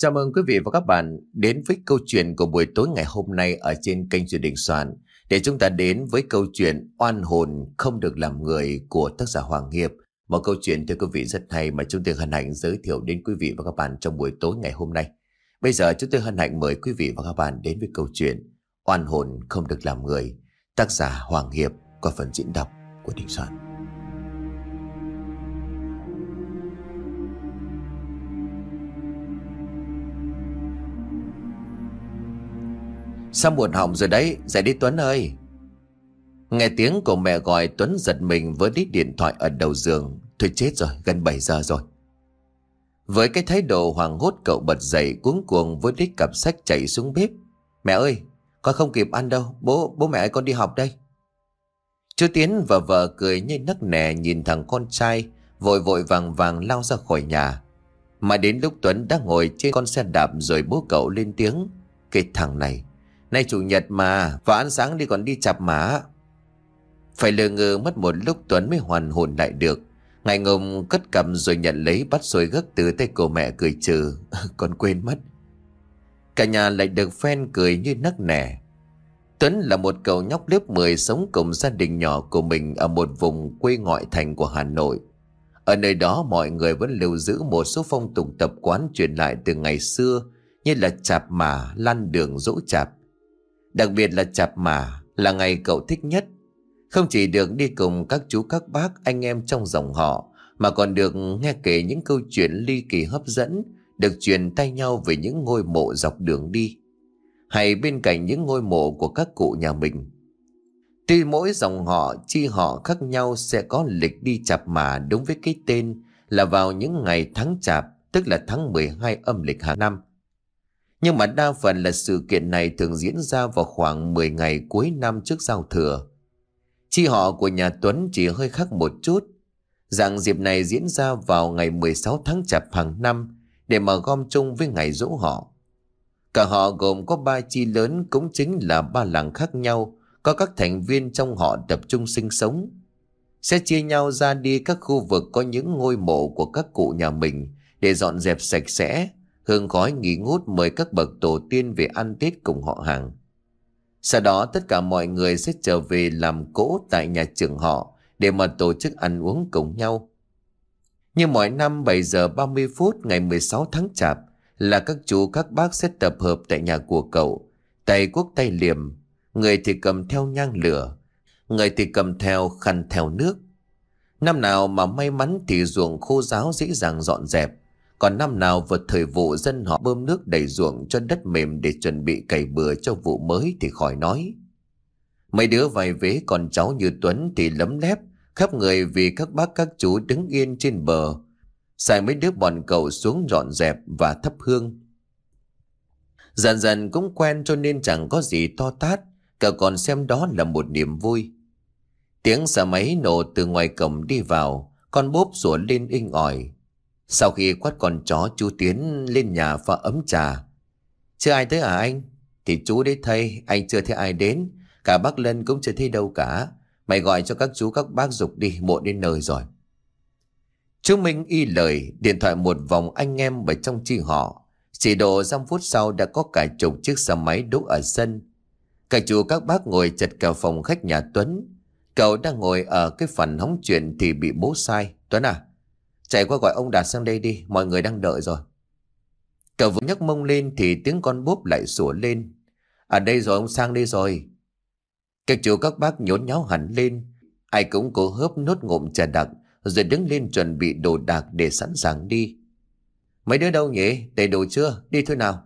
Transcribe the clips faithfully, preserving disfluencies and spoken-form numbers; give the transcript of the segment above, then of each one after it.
Chào mừng quý vị và các bạn đến với câu chuyện của buổi tối ngày hôm nay ở trên kênh Truyện Đình Soạn, để chúng ta đến với câu chuyện Oan hồn không được làm người của tác giả Hoàng Hiệp. Một câu chuyện thưa quý vị rất hay mà chúng tôi hân hạnh giới thiệu đến quý vị và các bạn trong buổi tối ngày hôm nay. Bây giờ chúng tôi hân hạnh mời quý vị và các bạn đến với câu chuyện Oan hồn không được làm người, tác giả Hoàng Hiệp, qua phần diễn đọc của Đình Soạn. Sao buồn họng rồi đấy, dậy đi Tuấn ơi. Nghe tiếng của mẹ gọi, Tuấn giật mình với đít điện thoại ở đầu giường. Thôi chết rồi, gần bảy giờ rồi. Với cái thái độ hoảng hốt, cậu bật dậy cuống cuồng với đít cặp sách chạy xuống bếp. Mẹ ơi, con không kịp ăn đâu, bố bố mẹ ơi, con đi học đây. Chú Tiến và vợ cười như nấc nẻ nhìn thằng con trai vội vội vàng vàng lao ra khỏi nhà. Mà đến lúc Tuấn đã ngồi trên con xe đạp rồi bố cậu lên tiếng: Cái thằng này, nay chủ nhật mà, vào ăn sáng đi còn đi chạp má. Phải lờ ngơ mất một lúc Tuấn mới hoàn hồn lại được. Ngại ngùng cất cầm rồi nhận lấy bát xôi gấc từ tay của mẹ, cười trừ. Con quên mất. Cả nhà lại được phen cười như nấc nẻ. Tuấn là một cậu nhóc lớp mười sống cùng gia đình nhỏ của mình ở một vùng quê ngoại thành của Hà Nội. Ở nơi đó mọi người vẫn lưu giữ một số phong tục tập quán truyền lại từ ngày xưa, như là chạp mả, lăn đường, giỗ chạp. Đặc biệt là chạp mả là ngày cậu thích nhất. Không chỉ được đi cùng các chú các bác anh em trong dòng họ, mà còn được nghe kể những câu chuyện ly kỳ hấp dẫn, được truyền tay nhau về những ngôi mộ dọc đường đi, hay bên cạnh những ngôi mộ của các cụ nhà mình. Tuy mỗi dòng họ, chi họ khác nhau sẽ có lịch đi chạp mả đúng với cái tên là vào những ngày tháng chạp, tức là tháng mười hai âm lịch hàng năm. Nhưng mà đa phần là sự kiện này thường diễn ra vào khoảng mười ngày cuối năm trước giao thừa. Chi họ của nhà Tuấn chỉ hơi khác một chút. Dạng dịp này diễn ra vào ngày mười sáu tháng chạp hàng năm để mà gom chung với ngày giỗ họ. Cả họ gồm có ba chi lớn, cũng chính là ba làng khác nhau, có các thành viên trong họ tập trung sinh sống. Sẽ chia nhau ra đi các khu vực có những ngôi mộ của các cụ nhà mình để dọn dẹp sạch sẽ, hương khói nghi ngút mời các bậc tổ tiên về ăn Tết cùng họ hàng. Sau đó tất cả mọi người sẽ trở về làm cỗ tại nhà trưởng họ để mà tổ chức ăn uống cùng nhau. Như mọi năm, bảy giờ ba mươi phút ngày mười sáu tháng chạp là các chú các bác sẽ tập hợp tại nhà của cậu, tay cuốc tay liềm, người thì cầm theo nhang lửa, người thì cầm theo khăn theo nước. Năm nào mà may mắn thì ruộng khô ráo dễ dàng dọn dẹp, còn năm nào vượt thời vụ dân họ bơm nước đầy ruộng cho đất mềm để chuẩn bị cày bừa cho vụ mới thì khỏi nói. Mấy đứa vài vế con cháu như Tuấn thì lấm lép khắp người vì các bác các chú đứng yên trên bờ, xài mấy đứa bọn cậu xuống dọn dẹp và thắp hương. Dần dần cũng quen cho nên chẳng có gì to tát, cậu còn xem đó là một niềm vui. Tiếng xà máy nổ từ ngoài cổng đi vào, con bốp sủa lên inh ỏi. Sau khi quát con chó, chú Tiến lên nhà pha ấm trà. Chưa ai tới à anh? Thì chú đấy thầy, anh chưa thấy ai đến. Cả bác Lân cũng chưa thấy đâu cả. Mày gọi cho các chú các bác giục đi, muộn đến nơi rồi. Chú Minh y lời, điện thoại một vòng anh em ở trong chi họ. Chỉ độ dăm phút sau đã có cả chục chiếc xe máy đỗ ở sân. Cả chú các bác ngồi chật cả phòng khách nhà Tuấn. Cậu đang ngồi ở cái phần hóng chuyện thì bị bố sai. Tuấn à, chạy qua gọi ông Đạt sang đây đi, mọi người đang đợi rồi. Cậu vừa nhấc mông lên thì tiếng con bốp lại sủa lên. À đây rồi, ông sang đây rồi. Các chú các bác nhốn nháo hẳn lên. Ai cũng cố hớp nốt ngụm trà đặc rồi đứng lên chuẩn bị đồ đạc để sẵn sàng đi. Mấy đứa đâu nhỉ? Đầy đủ chưa? Đi thôi nào.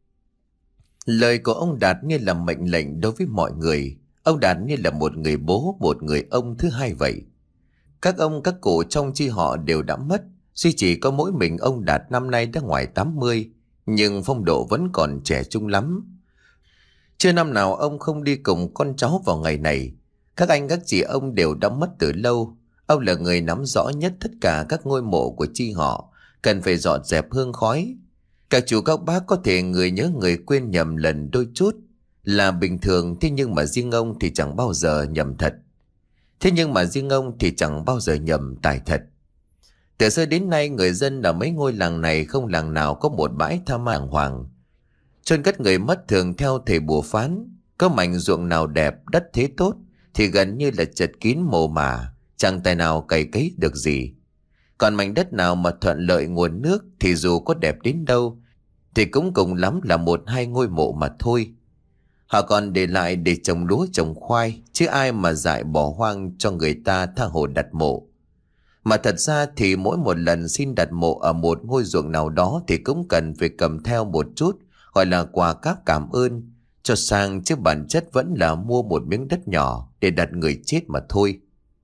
Lời của ông Đạt như là mệnh lệnh đối với mọi người. Ông Đạt như là một người bố, một người ông thứ hai vậy. Các ông các cụ trong chi họ đều đã mất, duy chỉ có mỗi mình ông Đạt năm nay đã ngoài tám mươi, nhưng phong độ vẫn còn trẻ trung lắm. Chưa năm nào ông không đi cùng con cháu vào ngày này. Các anh các chị ông đều đã mất từ lâu. Ông là người nắm rõ nhất tất cả các ngôi mộ của chi họ, cần phải dọn dẹp hương khói. Các chú các bác có thể người nhớ người quên nhầm lần đôi chút là bình thường, thế nhưng mà riêng ông thì chẳng bao giờ nhầm thật. Thế nhưng mà riêng ông thì chẳng bao giờ nhầm tài thật. Từ xưa đến nay người dân ở mấy ngôi làng này không làng nào có một bãi tha ma đàng hoàng. Chôn cất người mất thường theo thầy bùa phán, có mảnh ruộng nào đẹp, đất thế tốt thì gần như là chật kín mồ mả, chẳng tài nào cày cấy được gì. Còn mảnh đất nào mà thuận lợi nguồn nước thì dù có đẹp đến đâu thì cũng cùng lắm là một hai ngôi mộ mà thôi. Họ còn để lại để trồng lúa trồng khoai, chứ ai mà dại bỏ hoang cho người ta tha hồ đặt mộ. Mà thật ra thì mỗi một lần xin đặt mộ ở một ngôi ruộng nào đó thì cũng cần phải cầm theo một chút, gọi là quà cáp cảm ơn, cho sang, chứ bản chất vẫn là mua một miếng đất nhỏ để đặt người chết mà thôi.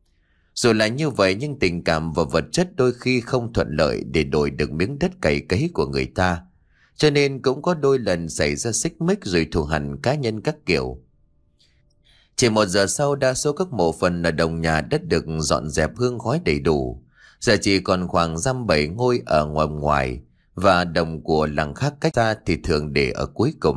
Dù là như vậy nhưng tình cảm và vật chất đôi khi không thuận lợi để đổi được miếng đất cày cấy của người ta. Cho nên cũng có đôi lần xảy ra xích mích rồi thù hằn cá nhân các kiểu. Chỉ một giờ sau, đa số các mộ phần ở đồng nhà đất được dọn dẹp hương khói đầy đủ. Giờ chỉ còn khoảng dăm bảy ngôi ở ngoài ngoài, và đồng của làng khác cách xa thì thường để ở cuối cùng.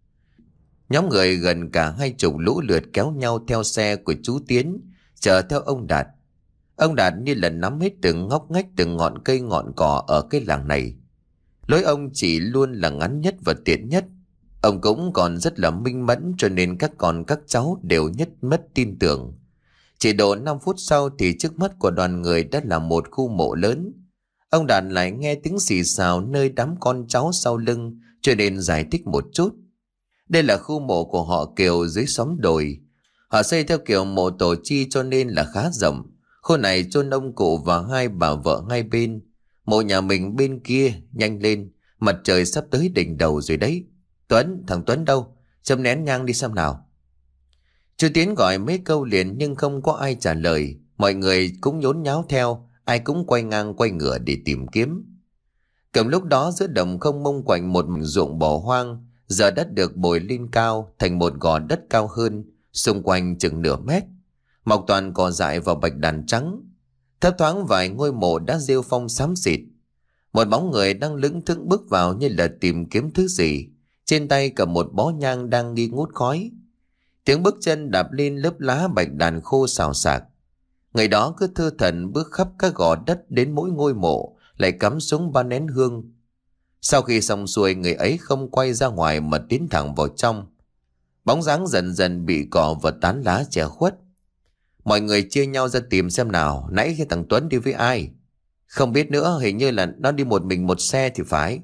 Nhóm người gần cả hai chục lũ lượt kéo nhau theo xe của chú Tiến, chờ theo ông Đạt. Ông Đạt như là nắm hết từng ngóc ngách từng ngọn cây ngọn cỏ ở cái làng này. Lối ông chỉ luôn là ngắn nhất và tiện nhất. Ông cũng còn rất là minh mẫn, cho nên các con các cháu đều nhất mất tin tưởng. Chỉ độ năm phút sau thì trước mắt của đoàn người đã là một khu mộ lớn. Ông Đạt lại nghe tiếng xì xào nơi đám con cháu sau lưng, cho nên giải thích một chút. Đây là khu mộ của họ Kiều dưới xóm đồi. Họ xây theo kiểu mộ tổ chi cho nên là khá rộng. Khu này chôn ông cụ và hai bà vợ hai bên. Mộ nhà mình bên kia, nhanh lên, mặt trời sắp tới đỉnh đầu rồi đấy. Tuấn, thằng Tuấn đâu? Châm nén nhang đi xem nào. Chú Tiến gọi mấy câu liền nhưng không có ai trả lời. Mọi người cũng nhốn nháo theo, ai cũng quay ngang quay ngửa để tìm kiếm. Cầm lúc đó giữa đồng không mông quạnh một mảnh ruộng bỏ hoang, giờ đất được bồi lên cao thành một gò đất cao hơn, xung quanh chừng nửa mét, mọc toàn cỏ dại và bạch đàn trắng. Thấp thoáng vài ngôi mộ đã rêu phong xám xịt. Một bóng người đang lững thững bước vào như là tìm kiếm thứ gì, trên tay cầm một bó nhang đang nghi ngút khói. Tiếng bước chân đạp lên lớp lá bạch đàn khô xào xạc. Người đó cứ thơ thẩn bước khắp các gò đất đến mỗi ngôi mộ, lại cắm xuống ba nén hương. Sau khi xong xuôi, người ấy không quay ra ngoài mà tiến thẳng vào trong. Bóng dáng dần dần bị cỏ và tán lá che khuất. Mọi người chia nhau ra tìm xem nào, nãy cái thằng Tuấn đi với ai? Không biết nữa, hình như là nó đi một mình một xe thì phải.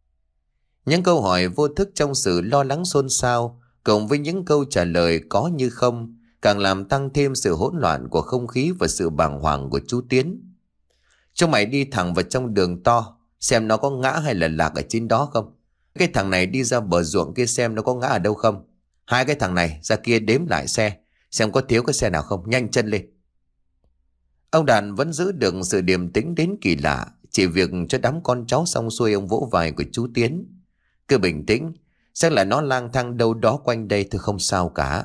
Những câu hỏi vô thức trong sự lo lắng xôn xao, cộng với những câu trả lời có như không, càng làm tăng thêm sự hỗn loạn của không khí và sự bàng hoàng của chú Tiến. Chúng mày đi thẳng vào trong đường to, xem nó có ngã hay là lạc ở trên đó không. Cái thằng này đi ra bờ ruộng kia xem nó có ngã ở đâu không. Hai cái thằng này ra kia đếm lại xe, xem có thiếu cái xe nào không, nhanh chân lên. Ông Đàn vẫn giữ được sự điềm tĩnh đến kỳ lạ. Chỉ việc cho đám con cháu xong xuôi, ông vỗ vai của chú Tiến. Cứ bình tĩnh, chắc là nó lang thang đâu đó quanh đây thôi, không sao cả.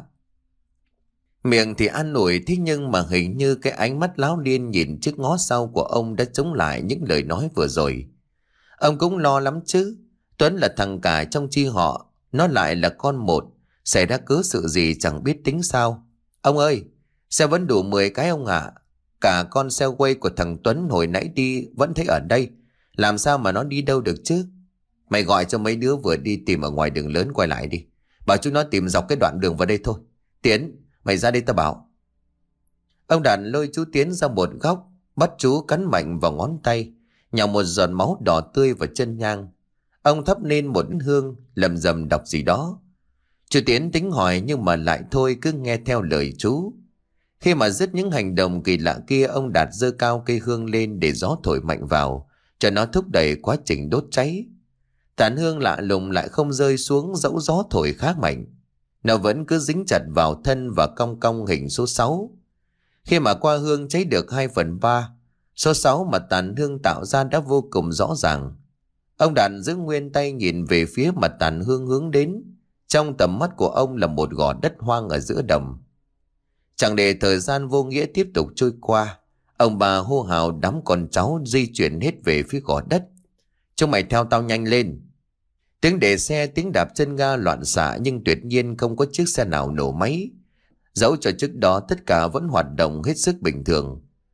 Miệng thì an ủi, thế nhưng mà hình như cái ánh mắt láo liên nhìn trước ngó sau của ông đã chống lại những lời nói vừa rồi. Ông cũng lo lắm chứ. Tuấn là thằng cả trong chi họ, nó lại là con một, xảy ra cớ sự gì chẳng biết tính sao. Ông ơi, xe vẫn đủ mười cái ông ạ. Cả con xe quay của thằng Tuấn hồi nãy đi vẫn thấy ở đây, làm sao mà nó đi đâu được chứ. Mày gọi cho mấy đứa vừa đi tìm ở ngoài đường lớn quay lại đi, bảo chúng nó tìm dọc cái đoạn đường vào đây thôi. Tiến, mày ra đây tao bảo. Ông Đàn lôi chú Tiến ra một góc, bắt chú cắn mạnh vào ngón tay, nhào một giọt máu đỏ tươi vào chân nhang. Ông thắp lên một hương, lầm rầm đọc gì đó. Chú Tiến tính hỏi nhưng mà lại thôi, cứ nghe theo lời chú. Khi mà dứt những hành động kỳ lạ kia, ông Đạt giơ cao cây hương lên để gió thổi mạnh vào, cho nó thúc đẩy quá trình đốt cháy. Tàn hương lạ lùng lại không rơi xuống dẫu gió thổi khá mạnh. Nó vẫn cứ dính chặt vào thân và cong cong hình số sáu. Khi mà qua hương cháy được hai phần ba, số sáu mà tàn hương tạo ra đã vô cùng rõ ràng. Ông Đạt giữ nguyên tay nhìn về phía mà tàn hương hướng đến. Trong tầm mắt của ông là một gò đất hoang ở giữa đồng. Chẳng để thời gian vô nghĩa tiếp tục trôi qua, ông bà hô hào đám con cháu di chuyển hết về phía gò đất. Chúng mày theo tao nhanh lên. Tiếng để xe, tiếng đạp chân ga loạn xạ, nhưng tuyệt nhiên không có chiếc xe nào nổ máy. Dẫu cho trước đó tất cả vẫn hoạt động hết sức bình thường.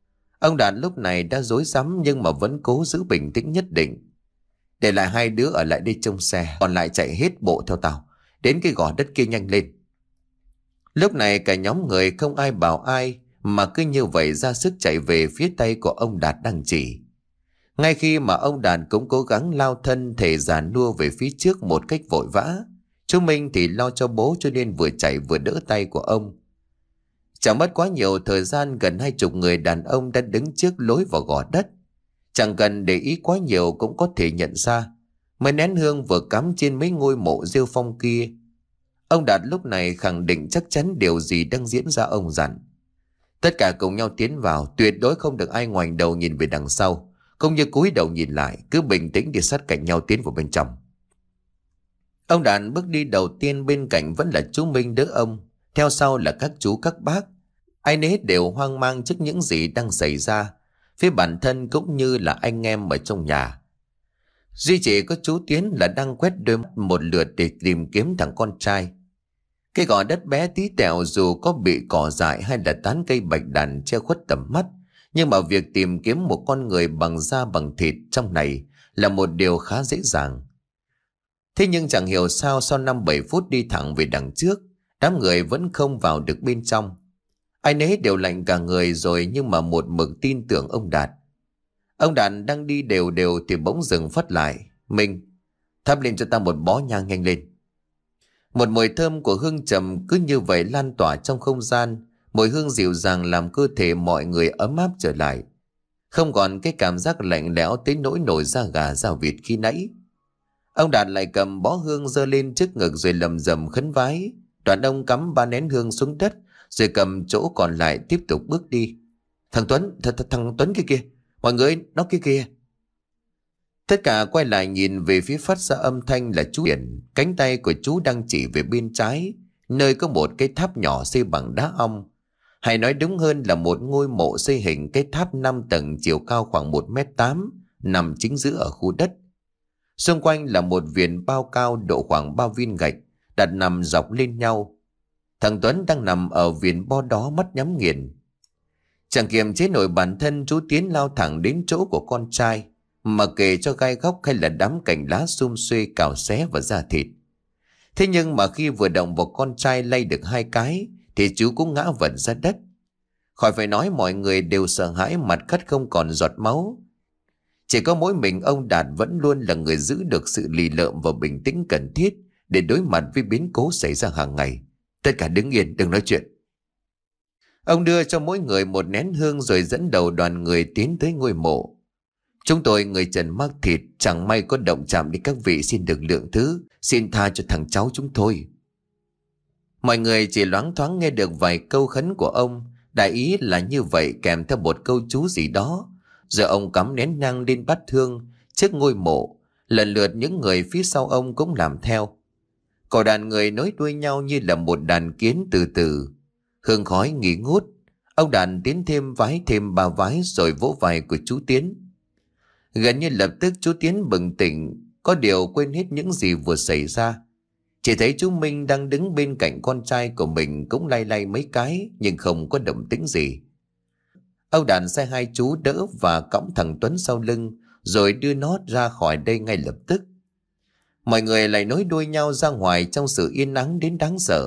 Ông Đạt lúc này đã rối rắm nhưng mà vẫn cố giữ bình tĩnh nhất định. Để lại hai đứa ở lại đây trông xe, còn lại chạy hết bộ theo tao, đến cái gò đất kia nhanh lên. Lúc này cả nhóm người không ai bảo ai mà cứ như vậy ra sức chạy về phía tay của ông Đạt đang chỉ. Ngay khi mà ông Đạt cũng cố gắng lao thân thể giàn nua về phía trước một cách vội vã, chú Minh thì lo cho bố cho nên vừa chạy vừa đỡ tay của ông. Chẳng mất quá nhiều thời gian, gần hai chục người đàn ông đã đứng trước lối vào gò đất. Chẳng cần để ý quá nhiều cũng có thể nhận ra mấy nén hương vừa cắm trên mấy ngôi mộ rêu phong kia. Ông Đạt lúc này khẳng định chắc chắn điều gì đang diễn ra. Ông dặn tất cả cùng nhau tiến vào, tuyệt đối không được ai ngoảnh đầu nhìn về đằng sau, cũng như cúi đầu nhìn lại, cứ bình tĩnh đi sát cạnh nhau tiến vào bên trong. Ông Đạt bước đi đầu tiên, bên cạnh vẫn là chú Minh đỡ ông, theo sau là các chú các bác. Ai nấy đều hoang mang trước những gì đang xảy ra, phía bản thân cũng như là anh em ở trong nhà. Duy chỉ có chú Tiến là đang quét đôi mắt một lượt để tìm kiếm thằng con trai. Cái gò đất bé tí tẹo dù có bị cỏ dại hay là tán cây bạch đàn che khuất tầm mắt, nhưng mà việc tìm kiếm một con người bằng da bằng thịt trong này là một điều khá dễ dàng. Thế nhưng chẳng hiểu sao sau năm bảy phút đi thẳng về đằng trước, đám người vẫn không vào được bên trong. Ai nấy đều lạnh cả người rồi nhưng mà một mực tin tưởng ông Đạt. Ông Đạt đang đi đều đều thì bỗng dừng phát lại. Minh, thắp lên cho ta một bó nhang nhanh lên. Một mùi thơm của hương trầm cứ như vậy lan tỏa trong không gian. Mùi hương dịu dàng làm cơ thể mọi người ấm áp trở lại, không còn cái cảm giác lạnh lẽo tới nỗi nổi da gà da vịt khi nãy. Ông Đạt lại cầm bó hương giơ lên trước ngực rồi lầm rầm khấn vái. Đoạn ông cắm ba nén hương xuống đất rồi cầm chỗ còn lại tiếp tục bước đi. Thằng Tuấn, th th thằng Tuấn kia kìa, mọi người, nó kia kìa. Tất cả quay lại nhìn về phía phát ra âm thanh là chú Điển. Cánh tay của chú đang chỉ về bên trái, nơi có một cái tháp nhỏ xây bằng đá ong. Hay nói đúng hơn là một ngôi mộ xây hình cái tháp năm tầng chiều cao khoảng một mét tám, nằm chính giữa ở khu đất. Xung quanh là một viền bao cao độ khoảng ba viên gạch, đặt nằm dọc lên nhau. Thằng Tuấn đang nằm ở viền bo đó, mắt nhắm nghiền. Chẳng kiềm chế nổi bản thân, chú Tiến lao thẳng đến chỗ của con trai, mà kể cho gai góc hay là đám cành lá sum xuê cào xé vào da thịt. Thế nhưng mà khi vừa động vào con trai lay được hai cái thì chú cũng ngã vật ra đất. Khỏi phải nói, mọi người đều sợ hãi, mặt cắt không còn giọt máu. Chỉ có mỗi mình ông Đạt vẫn luôn là người giữ được sự lì lợm và bình tĩnh cần thiết để đối mặt với biến cố xảy ra hàng ngày. Tất cả đứng yên, đừng nói chuyện. Ông đưa cho mỗi người một nén hương rồi dẫn đầu đoàn người tiến tới ngôi mộ. Chúng tôi người trần mác thịt, chẳng may có động chạm đến các vị, xin được lượng thứ, xin tha cho thằng cháu chúng tôi. Mọi người chỉ loáng thoáng nghe được vài câu khấn của ông, đại ý là như vậy kèm theo một câu chú gì đó. Giờ ông cắm nén nhang lên bát hương trước ngôi mộ, lần lượt những người phía sau ông cũng làm theo. Cả đàn người nối đuôi nhau như là một đàn kiến từ từ. Hương khói nghỉ ngút, ông đàn tiến thêm vái thêm ba vái rồi vỗ vai của chú Tiến. Gần như lập tức chú Tiến bừng tỉnh, có điều quên hết những gì vừa xảy ra. Chỉ thấy chú Minh đang đứng bên cạnh con trai của mình cũng lay lay mấy cái nhưng không có động tĩnh gì. Ông đàn sai hai chú đỡ và cõng thằng Tuấn sau lưng rồi đưa nó ra khỏi đây ngay lập tức. Mọi người lại nối đuôi nhau ra ngoài trong sự yên ắng đến đáng sợ.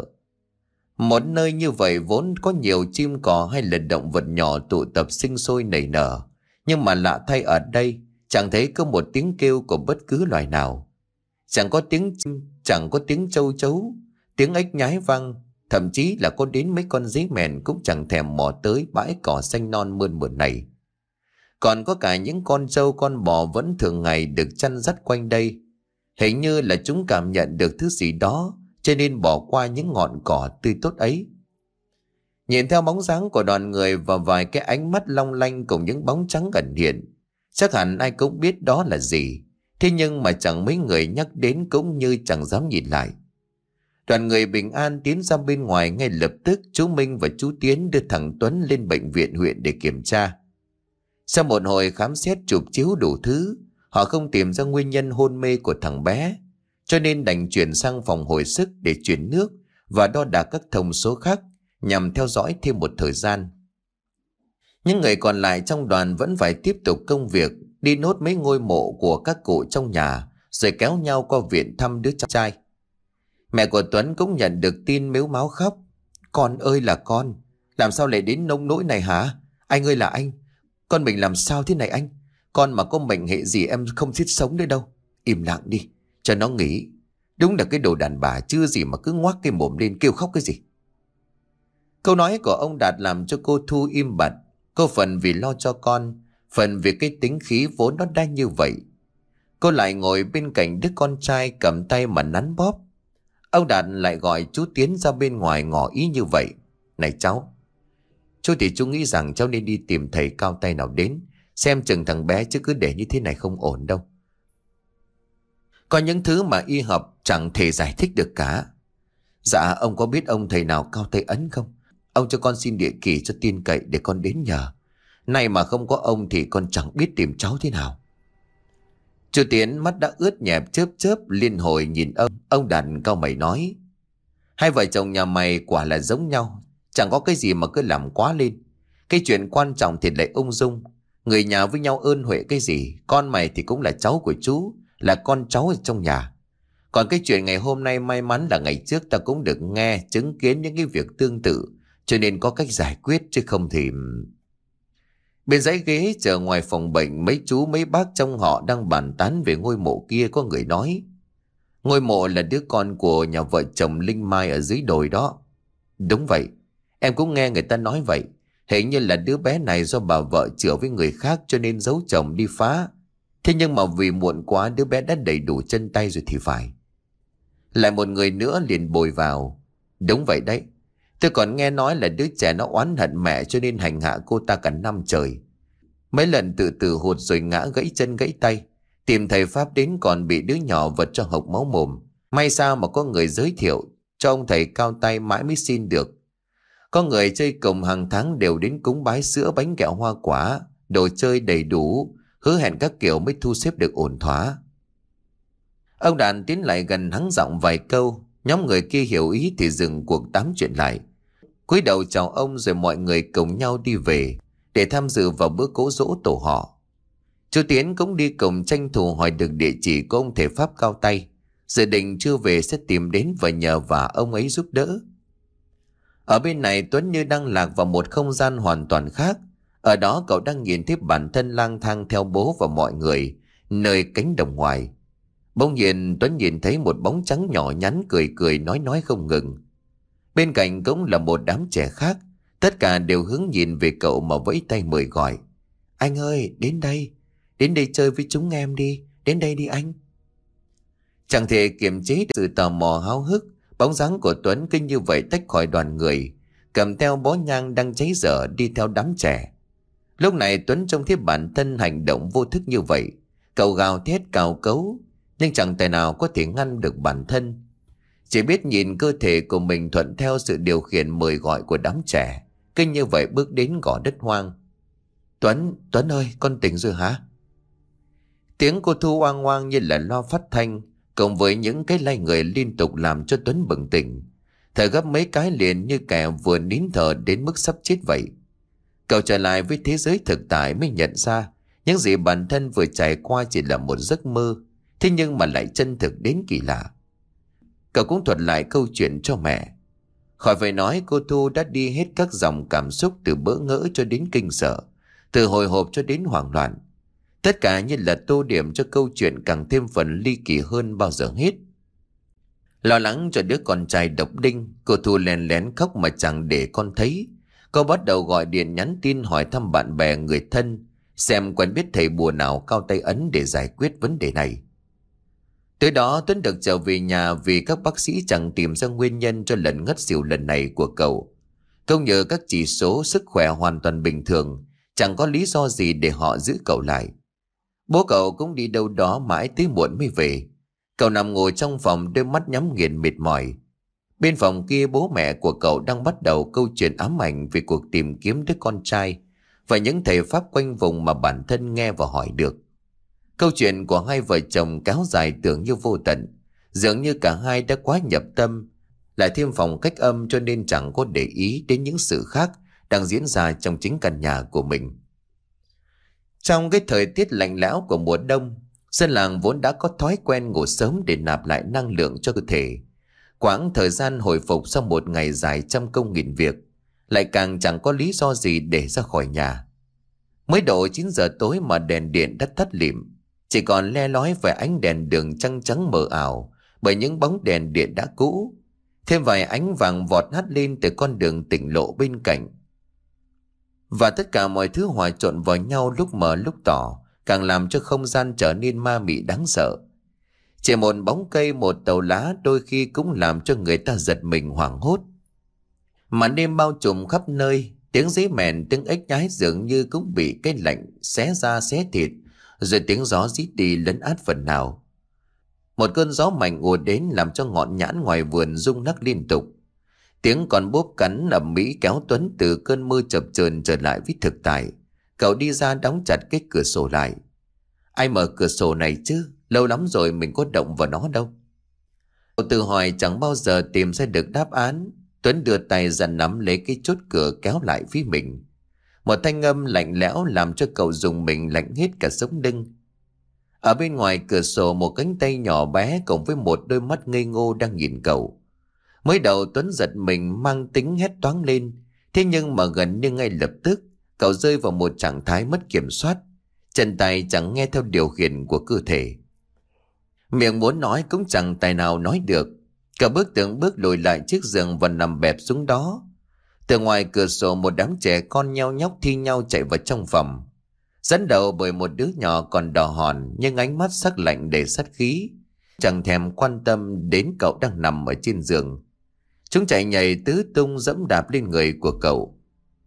Một nơi như vậy vốn có nhiều chim cò hay là động vật nhỏ tụ tập sinh sôi nảy nở, nhưng mà lạ thay ở đây chẳng thấy có một tiếng kêu của bất cứ loài nào. Chẳng có tiếng chim, chẳng có tiếng trâu chấu, tiếng ếch nhái vang, thậm chí là có đến mấy con dế mèn cũng chẳng thèm mò tới bãi cỏ xanh non mơn mởn này. Còn có cả những con trâu con bò vẫn thường ngày được chăn dắt quanh đây. Hình như là chúng cảm nhận được thứ gì đó cho nên bỏ qua những ngọn cỏ tươi tốt ấy. Nhìn theo bóng dáng của đoàn người và vài cái ánh mắt long lanh cùng những bóng trắng ẩn hiện, chắc hẳn ai cũng biết đó là gì. Thế nhưng mà chẳng mấy người nhắc đến cũng như chẳng dám nhìn lại. Đoàn người bình an tiến ra bên ngoài ngay lập tức. Chú Minh và chú Tiến đưa thằng Tuấn lên bệnh viện huyện để kiểm tra. Sau một hồi khám xét chụp chiếu đủ thứ, họ không tìm ra nguyên nhân hôn mê của thằng bé, cho nên đành chuyển sang phòng hồi sức để chuyển nước và đo đạc các thông số khác nhằm theo dõi thêm một thời gian. Những người còn lại trong đoàn vẫn phải tiếp tục công việc, đi nốt mấy ngôi mộ của các cụ trong nhà, rồi kéo nhau qua viện thăm đứa cháu trai. Mẹ của Tuấn cũng nhận được tin mếu máo khóc. Con ơi là con, làm sao lại đến nông nỗi này hả? Anh ơi là anh, con mình làm sao thế này anh? Con mà có mệnh hệ gì em không thiết sống nữa đâu. Im lặng đi, cho nó nghỉ. Đúng là cái đồ đàn bà chưa gì mà cứ ngoác cái mồm lên kêu khóc cái gì. Câu nói của ông Đạt làm cho cô Thu im bặt. Cô phần vì lo cho con, phần vì cái tính khí vốn nó đã như vậy. Cô lại ngồi bên cạnh đứa con trai cầm tay mà nắn bóp. Ông Đạt lại gọi chú Tiến ra bên ngoài ngỏ ý như vậy. Này cháu, chú thì chú nghĩ rằng cháu nên đi tìm thầy cao tay nào đến, xem chừng thằng bé, chứ cứ để như thế này không ổn đâu. Có những thứ mà y học chẳng thể giải thích được cả. Dạ ông có biết ông thầy nào cao tay ấn không? Ông cho con xin địa chỉ cho tin cậy để con đến nhờ. Nay mà không có ông thì con chẳng biết tìm cháu thế nào. Chú Tiến mắt đã ướt nhẹp chớp chớp liên hồi nhìn ông. Ông Đạt cau mày nói: hai vợ chồng nhà mày quả là giống nhau, chẳng có cái gì mà cứ làm quá lên. Cái chuyện quan trọng thì lại ung dung. Người nhà với nhau ơn huệ cái gì? Con mày thì cũng là cháu của chú, là con cháu ở trong nhà. Còn cái chuyện ngày hôm nay may mắn là ngày trước ta cũng được nghe chứng kiến những cái việc tương tự, cho nên có cách giải quyết, chứ không thì... Bên dãy ghế chờ ngoài phòng bệnh, mấy chú mấy bác trong họ đang bàn tán về ngôi mộ kia. Có người nói: ngôi mộ là đứa con của nhà vợ chồng Linh Mai ở dưới đồi đó. Đúng vậy, em cũng nghe người ta nói vậy. Hình như là đứa bé này do bà vợ chữa với người khác cho nên giấu chồng đi phá. Thế nhưng mà vì muộn quá, đứa bé đã đầy đủ chân tay rồi thì phải. Lại một người nữa liền bồi vào: đúng vậy đấy, tôi còn nghe nói là đứa trẻ nó oán hận mẹ cho nên hành hạ cô ta cả năm trời. Mấy lần tự tử hụt rồi ngã gãy chân gãy tay. Tìm thầy Pháp đến còn bị đứa nhỏ vật cho hộc máu mồm. May sao mà có người giới thiệu cho ông thầy cao tay mãi mới xin được. Có người chơi cồng hàng tháng đều đến cúng bái sữa bánh kẹo hoa quả, đồ chơi đầy đủ, hứa hẹn các kiểu mới thu xếp được ổn thỏa. Ông Đàn tiến lại gần hắng giọng vài câu. Nhóm người kia hiểu ý thì dừng cuộc tám chuyện lại, cúi đầu chào ông, rồi mọi người cùng nhau đi về để tham dự vào bữa cỗ dỗ tổ họ. Chú Tiến cũng đi cùng tranh thủ hỏi được địa chỉ của ông thầy Pháp cao tay. Dự định chưa về sẽ tìm đến và nhờ vả ông ấy giúp đỡ. Ở bên này Tuấn như đang lạc vào một không gian hoàn toàn khác. Ở đó cậu đang nhìn thấy bản thân lang thang theo bố và mọi người nơi cánh đồng ngoài. Bỗng nhiên Tuấn nhìn thấy một bóng trắng nhỏ nhắn cười cười nói nói không ngừng. Bên cạnh cũng là một đám trẻ khác. Tất cả đều hướng nhìn về cậu mà vẫy tay mời gọi: anh ơi, đến đây, đến đây chơi với chúng em đi, đến đây đi anh. Chẳng thể kiềm chế được sự tò mò háo hức. Bóng dáng của Tuấn cứ như vậy tách khỏi đoàn người, cầm theo bó nhang đang cháy dở đi theo đám trẻ. Lúc này Tuấn trông thấy bản thân hành động vô thức như vậy. Cậu gào thét cào cấu, nhưng chẳng tài nào có thể ngăn được bản thân. Chỉ biết nhìn cơ thể của mình thuận theo sự điều khiển mời gọi của đám trẻ, cứ như vậy bước đến gò đất hoang. Tuấn, Tuấn ơi, con tỉnh rồi hả? Tiếng cô Thu oang oang như là loa phát thanh, cộng với những cái lay người liên tục làm cho Tuấn bừng tỉnh. Thở gấp mấy cái liền như kẻ vừa nín thở đến mức sắp chết vậy. Cậu trở lại với thế giới thực tại mới nhận ra những gì bản thân vừa trải qua chỉ là một giấc mơ, thế nhưng mà lại chân thực đến kỳ lạ. Cậu cũng thuật lại câu chuyện cho mẹ. Khỏi phải nói, cô Thu đã đi hết các dòng cảm xúc, từ bỡ ngỡ cho đến kinh sợ, từ hồi hộp cho đến hoảng loạn. Tất cả như là tô điểm cho câu chuyện càng thêm phần ly kỳ hơn bao giờ hết. Lo lắng cho đứa con trai độc đinh, cô Thu lén lén khóc mà chẳng để con thấy. Cô bắt đầu gọi điện nhắn tin hỏi thăm bạn bè người thân, xem quen biết thầy bùa nào cao tay ấn để giải quyết vấn đề này. Tới đó Tuấn được trở về nhà vì các bác sĩ chẳng tìm ra nguyên nhân cho lần ngất xỉu lần này của cậu. Công nhờ các chỉ số sức khỏe hoàn toàn bình thường, chẳng có lý do gì để họ giữ cậu lại. Bố cậu cũng đi đâu đó mãi tới muộn mới về. Cậu nằm ngồi trong phòng, đôi mắt nhắm nghiền mệt mỏi. Bên phòng kia bố mẹ của cậu đang bắt đầu câu chuyện ám ảnh về cuộc tìm kiếm đứa con trai và những thầy pháp quanh vùng mà bản thân nghe và hỏi được. Câu chuyện của hai vợ chồng kéo dài tưởng như vô tận, dường như cả hai đã quá nhập tâm, lại thêm phòng cách âm cho nên chẳng có để ý đến những sự khác đang diễn ra trong chính căn nhà của mình. Trong cái thời tiết lạnh lẽo của mùa đông, dân làng vốn đã có thói quen ngủ sớm để nạp lại năng lượng cho cơ thể. Quãng thời gian hồi phục sau một ngày dài trăm công nghìn việc, lại càng chẳng có lý do gì để ra khỏi nhà. Mới độ chín giờ tối mà đèn điện đã tắt lịm, chỉ còn le lói vài ánh đèn đường trăng trắng mờ ảo bởi những bóng đèn điện đã cũ. Thêm vài ánh vàng vọt hắt lên từ con đường tỉnh lộ bên cạnh. Và tất cả mọi thứ hòa trộn vào nhau lúc mờ lúc tỏ, càng làm cho không gian trở nên ma mị đáng sợ. Chỉ một bóng cây, một tàu lá đôi khi cũng làm cho người ta giật mình hoảng hốt. Màn đêm bao trùm khắp nơi, tiếng dế mèn, tiếng ếch nhái dường như cũng bị cái lạnh xé da xé thịt, rồi tiếng gió rít đi lấn át phần nào. Một cơn gió mạnh ùa đến làm cho ngọn nhãn ngoài vườn rung lắc liên tục. Tiếng con bốp cắn ầm ĩ kéo Tuấn từ cơn mơ chập chờn trở lại với thực tại. Cậu đi ra đóng chặt cái cửa sổ lại. Ai mở cửa sổ này chứ? Lâu lắm rồi mình có động vào nó đâu. Cậu tự hỏi chẳng bao giờ tìm ra được đáp án. Tuấn đưa tay ra nắm lấy cái chốt cửa kéo lại phía mình. Một thanh âm lạnh lẽo làm cho cậu dùng mình lạnh hết cả sống lưng. Ở bên ngoài cửa sổ, một cánh tay nhỏ bé cùng với một đôi mắt ngây ngô đang nhìn cậu. Mới đầu Tuấn giật mình mang tính hét toáng lên. Thế nhưng mà gần như ngay lập tức cậu rơi vào một trạng thái mất kiểm soát. Chân tay chẳng nghe theo điều khiển của cơ thể. Miệng muốn nói cũng chẳng tài nào nói được. Cậu bước từng bước lùi lại chiếc giường và nằm bẹp xuống đó. Từ ngoài cửa sổ, một đám trẻ con nhao nhóc thi nhau chạy vào trong phòng, dẫn đầu bởi một đứa nhỏ còn đỏ hòn nhưng ánh mắt sắc lạnh đầy sát khí, chẳng thèm quan tâm đến cậu đang nằm ở trên giường. Chúng chạy nhảy tứ tung dẫm đạp lên người của cậu.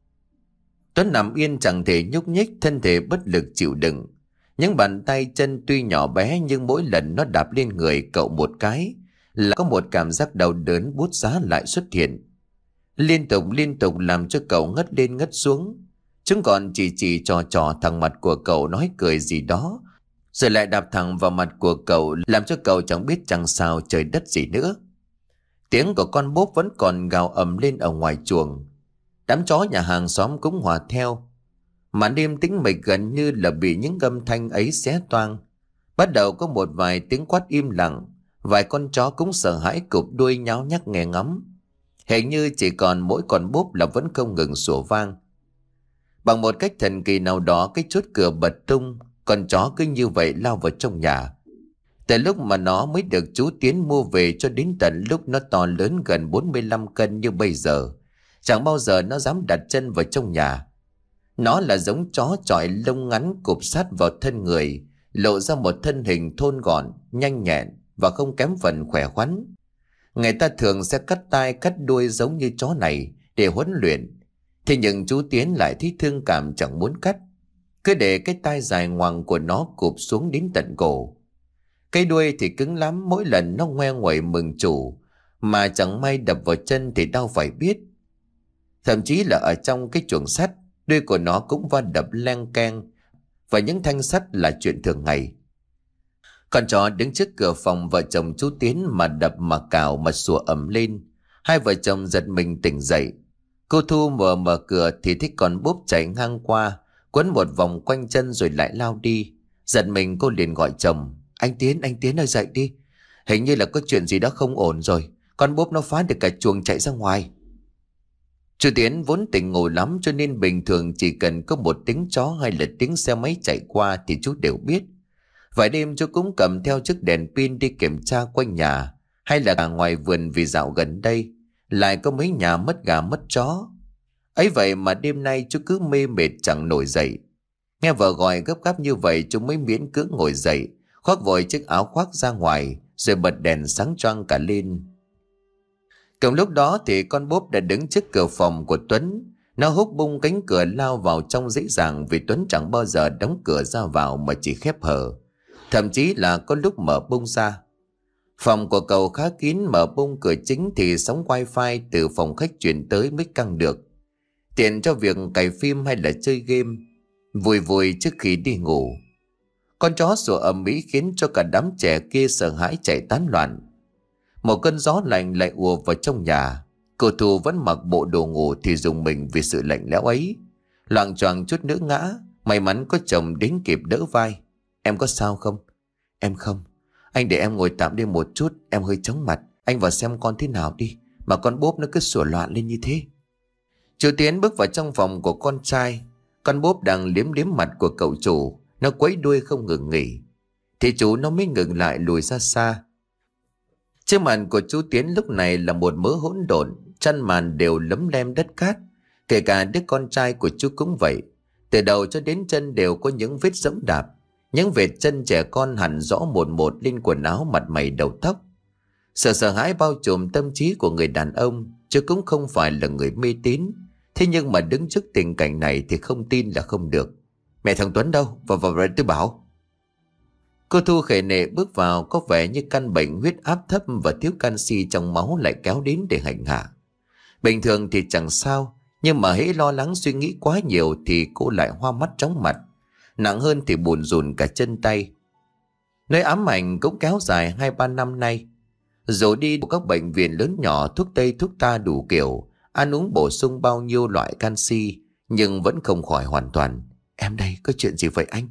Tuấn nằm yên chẳng thể nhúc nhích, thân thể bất lực chịu đựng. Những bàn tay chân tuy nhỏ bé nhưng mỗi lần nó đạp lên người cậu một cái là có một cảm giác đau đớn buốt giá lại xuất hiện. Liên tục liên tục làm cho cậu ngất lên ngất xuống. Chúng còn chỉ chỉ trò trò thẳng mặt của cậu, nói cười gì đó, rồi lại đạp thẳng vào mặt của cậu, làm cho cậu chẳng biết chẳng sao trời đất gì nữa. Tiếng của con bốp vẫn còn gào ầm lên ở ngoài chuồng. Đám chó nhà hàng xóm cũng hòa theo. Màn đêm tĩnh mịch gần như là bị những âm thanh ấy xé toang. Bắt đầu có một vài tiếng quát im lặng. Vài con chó cũng sợ hãi cụp đuôi nháo nhác nghe ngóng. Hình như chỉ còn mỗi con bốp là vẫn không ngừng sủa vang. Bằng một cách thần kỳ nào đó, cái chốt cửa bật tung. Con chó cứ như vậy lao vào trong nhà. Từ lúc mà nó mới được chú Tiến mua về cho đến tận lúc nó to lớn gần bốn mươi lăm cân như bây giờ, chẳng bao giờ nó dám đặt chân vào trong nhà. Nó là giống chó chọi lông ngắn cụp sát vào thân người, lộ ra một thân hình thon gọn, nhanh nhẹn và không kém phần khỏe khoắn. Người ta thường sẽ cắt tai cắt đuôi giống như chó này để huấn luyện. Thế nhưng chú Tiến lại thấy thương cảm chẳng muốn cắt, cứ để cái tai dài ngoằng của nó cụp xuống đến tận cổ. Cái đuôi thì cứng lắm, mỗi lần nó ngoe nguẩy mừng chủ, mà chẳng may đập vào chân thì đau phải biết. Thậm chí là ở trong cái chuồng sắt, đuôi của nó cũng va đập leng keng, và những thanh sắt là chuyện thường ngày. Con chó đứng trước cửa phòng vợ chồng chú Tiến mà đập mà cào mà sủa ầm lên. Hai vợ chồng giật mình tỉnh dậy. Cô Thu mở mở cửa thì thấy con bốp chạy ngang qua, quấn một vòng quanh chân rồi lại lao đi. Giật mình cô liền gọi chồng: Anh Tiến, anh Tiến ơi dậy đi. Hình như là có chuyện gì đó không ổn rồi. Con bốp nó phá được cả chuồng chạy ra ngoài. Chú Tiến vốn tỉnh ngủ lắm, cho nên bình thường chỉ cần có một tiếng chó hay là tiếng xe máy chạy qua thì chú đều biết. Vài đêm chú cũng cầm theo chiếc đèn pin đi kiểm tra quanh nhà hay là cả ngoài vườn, vì dạo gần đây lại có mấy nhà mất gà mất chó. Ấy vậy mà đêm nay chú cứ mê mệt chẳng nổi dậy. Nghe vợ gọi gấp gáp như vậy, chú mới miễn cưỡng ngồi dậy, khoác vội chiếc áo khoác ra ngoài, rồi bật đèn sáng choang cả lên. Cùng lúc đó thì con bốp đã đứng trước cửa phòng của Tuấn. Nó húc bung cánh cửa lao vào trong dễ dàng, vì Tuấn chẳng bao giờ đóng cửa ra vào mà chỉ khép hở, thậm chí là có lúc mở bung ra. Phòng của cậu khá kín, mở bung cửa chính thì sóng wifi từ phòng khách chuyển tới mới căng được, tiện cho việc cày phim hay là chơi game, vùi vùi trước khi đi ngủ. Con chó sủa ầm ĩ khiến cho cả đám trẻ kia sợ hãi chạy tán loạn. Một cơn gió lạnh lại ùa vào trong nhà. Cô Thu vẫn mặc bộ đồ ngủ thì dùng mình vì sự lạnh lẽo ấy. Loạng choạng chút nữa ngã. May mắn có chồng đến kịp đỡ vai. Em có sao không? Em không. Anh để em ngồi tạm đi một chút. Em hơi chóng mặt. Anh vào xem con thế nào đi. Mà con Bốp nó cứ sủa loạn lên như thế. Chú Tiến bước vào trong phòng của con trai. Con Bốp đang liếm liếm mặt của cậu chủ. Nó quấy đuôi không ngừng nghỉ. Thì chú nó mới ngừng lại lùi ra xa. Trước mặt của chú Tiến lúc này là một mớ hỗn độn. Chăn màn đều lấm lem đất cát. Kể cả đứa con trai của chú cũng vậy. Từ đầu cho đến chân đều có những vết dẫm đạp. Những vết chân trẻ con hẳn rõ một một lên quần áo, mặt mày, đầu tóc. Sợ sợ hãi bao trùm tâm trí của người đàn ông. Chứ cũng không phải là người mê tín. Thế nhưng mà đứng trước tình cảnh này thì không tin là không được. Mẹ thằng Tuấn đâu? Vào vào rồi tôi bảo. Cô Thu khề nệ bước vào, có vẻ như căn bệnh huyết áp thấp và thiếu canxi trong máu lại kéo đến để hành hạ. Bình thường thì chẳng sao, nhưng mà hễ lo lắng suy nghĩ quá nhiều thì cô lại hoa mắt chóng mặt. Nặng hơn thì buồn rùn cả chân tay. Nơi ám ảnh cũng kéo dài hai ba năm nay. Rồi đi của các bệnh viện lớn nhỏ, thuốc tây thuốc ta đủ kiểu, ăn uống bổ sung bao nhiêu loại canxi, nhưng vẫn không khỏi hoàn toàn. Em đây, có chuyện gì vậy anh?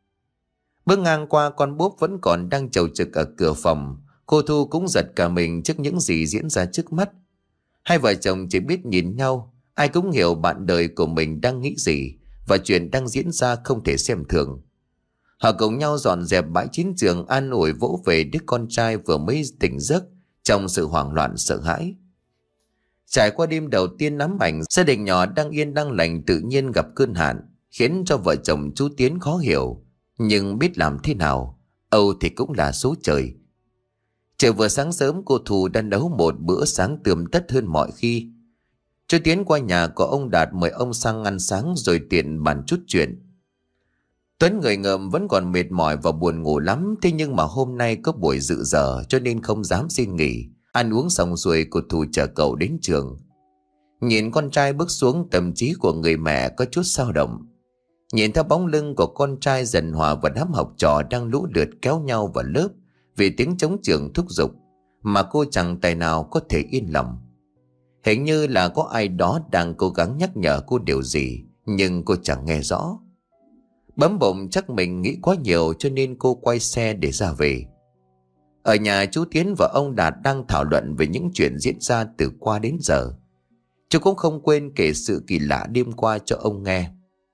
Bước ngang qua, con Bốp vẫn còn đang chầu trực ở cửa phòng. Cô Thu cũng giật cả mình trước những gì diễn ra trước mắt. Hai vợ chồng chỉ biết nhìn nhau. Ai cũng hiểu bạn đời của mình đang nghĩ gì, và chuyện đang diễn ra không thể xem thường. Họ cùng nhau dọn dẹp bãi chiến trường, an ủi vỗ về đứa con trai vừa mới tỉnh giấc trong sự hoảng loạn sợ hãi. Trải qua đêm đầu tiên ám ảnh, gia đình nhỏ đang yên đang lành tự nhiên gặp cơn hạn, khiến cho vợ chồng chú Tiến khó hiểu. Nhưng biết làm thế nào, Âu thì cũng là số trời. Trời vừa sáng sớm, cô Thu đã nấu một bữa sáng tươm tất hơn mọi khi. Chú Tiến qua nhà của ông Đạt mời ông sang ăn sáng rồi tiện bàn chút chuyện. Tuấn người ngợm vẫn còn mệt mỏi và buồn ngủ lắm. Thế nhưng mà hôm nay có buổi dự giờ cho nên không dám xin nghỉ. Ăn uống xong rồi cô Thu chở cậu đến trường. Nhìn con trai bước xuống, tâm trí của người mẹ có chút dao động. Nhìn theo bóng lưng của con trai dần hòa vào đám học trò đang lũ lượt kéo nhau vào lớp vì tiếng trống trường thúc giục, mà cô chẳng tài nào có thể yên lòng. Hình như là có ai đó đang cố gắng nhắc nhở cô điều gì, nhưng cô chẳng nghe rõ. Bấm bụng chắc mình nghĩ quá nhiều cho nên cô quay xe để ra về. Ở nhà, chú Tiến và ông Đạt đang thảo luận về những chuyện diễn ra từ qua đến giờ. Chú cũng không quên kể sự kỳ lạ đêm qua cho ông nghe.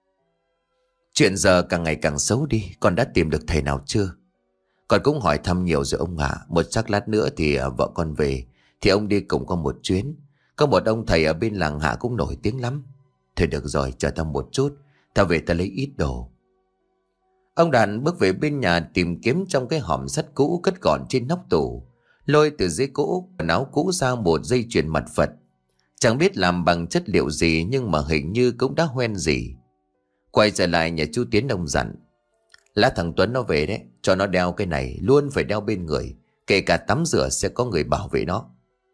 Chuyện giờ càng ngày càng xấu đi. Con đã tìm được thầy nào chưa? Con cũng hỏi thăm nhiều rồi ông ạ. Một chắc lát nữa thì vợ con về thì ông đi cùng con một chuyến. Có một ông thầy ở bên làng Hạ cũng nổi tiếng lắm. Thôi được rồi, chờ tao một chút. Tao về tao lấy ít đồ. Ông Đàn bước về bên nhà tìm kiếm trong cái hòm sắt cũ cất gọn trên nóc tủ. Lôi từ dưới cũ quần áo cũ ra một dây chuyền mặt Phật. Chẳng biết làm bằng chất liệu gì nhưng mà hình như cũng đã hoen gì. Quay trở lại nhà chú Tiến, ông dặn: lát thằng Tuấn nó về đấy, cho nó đeo cái này, luôn phải đeo bên người. Kể cả tắm rửa sẽ có người bảo vệ nó.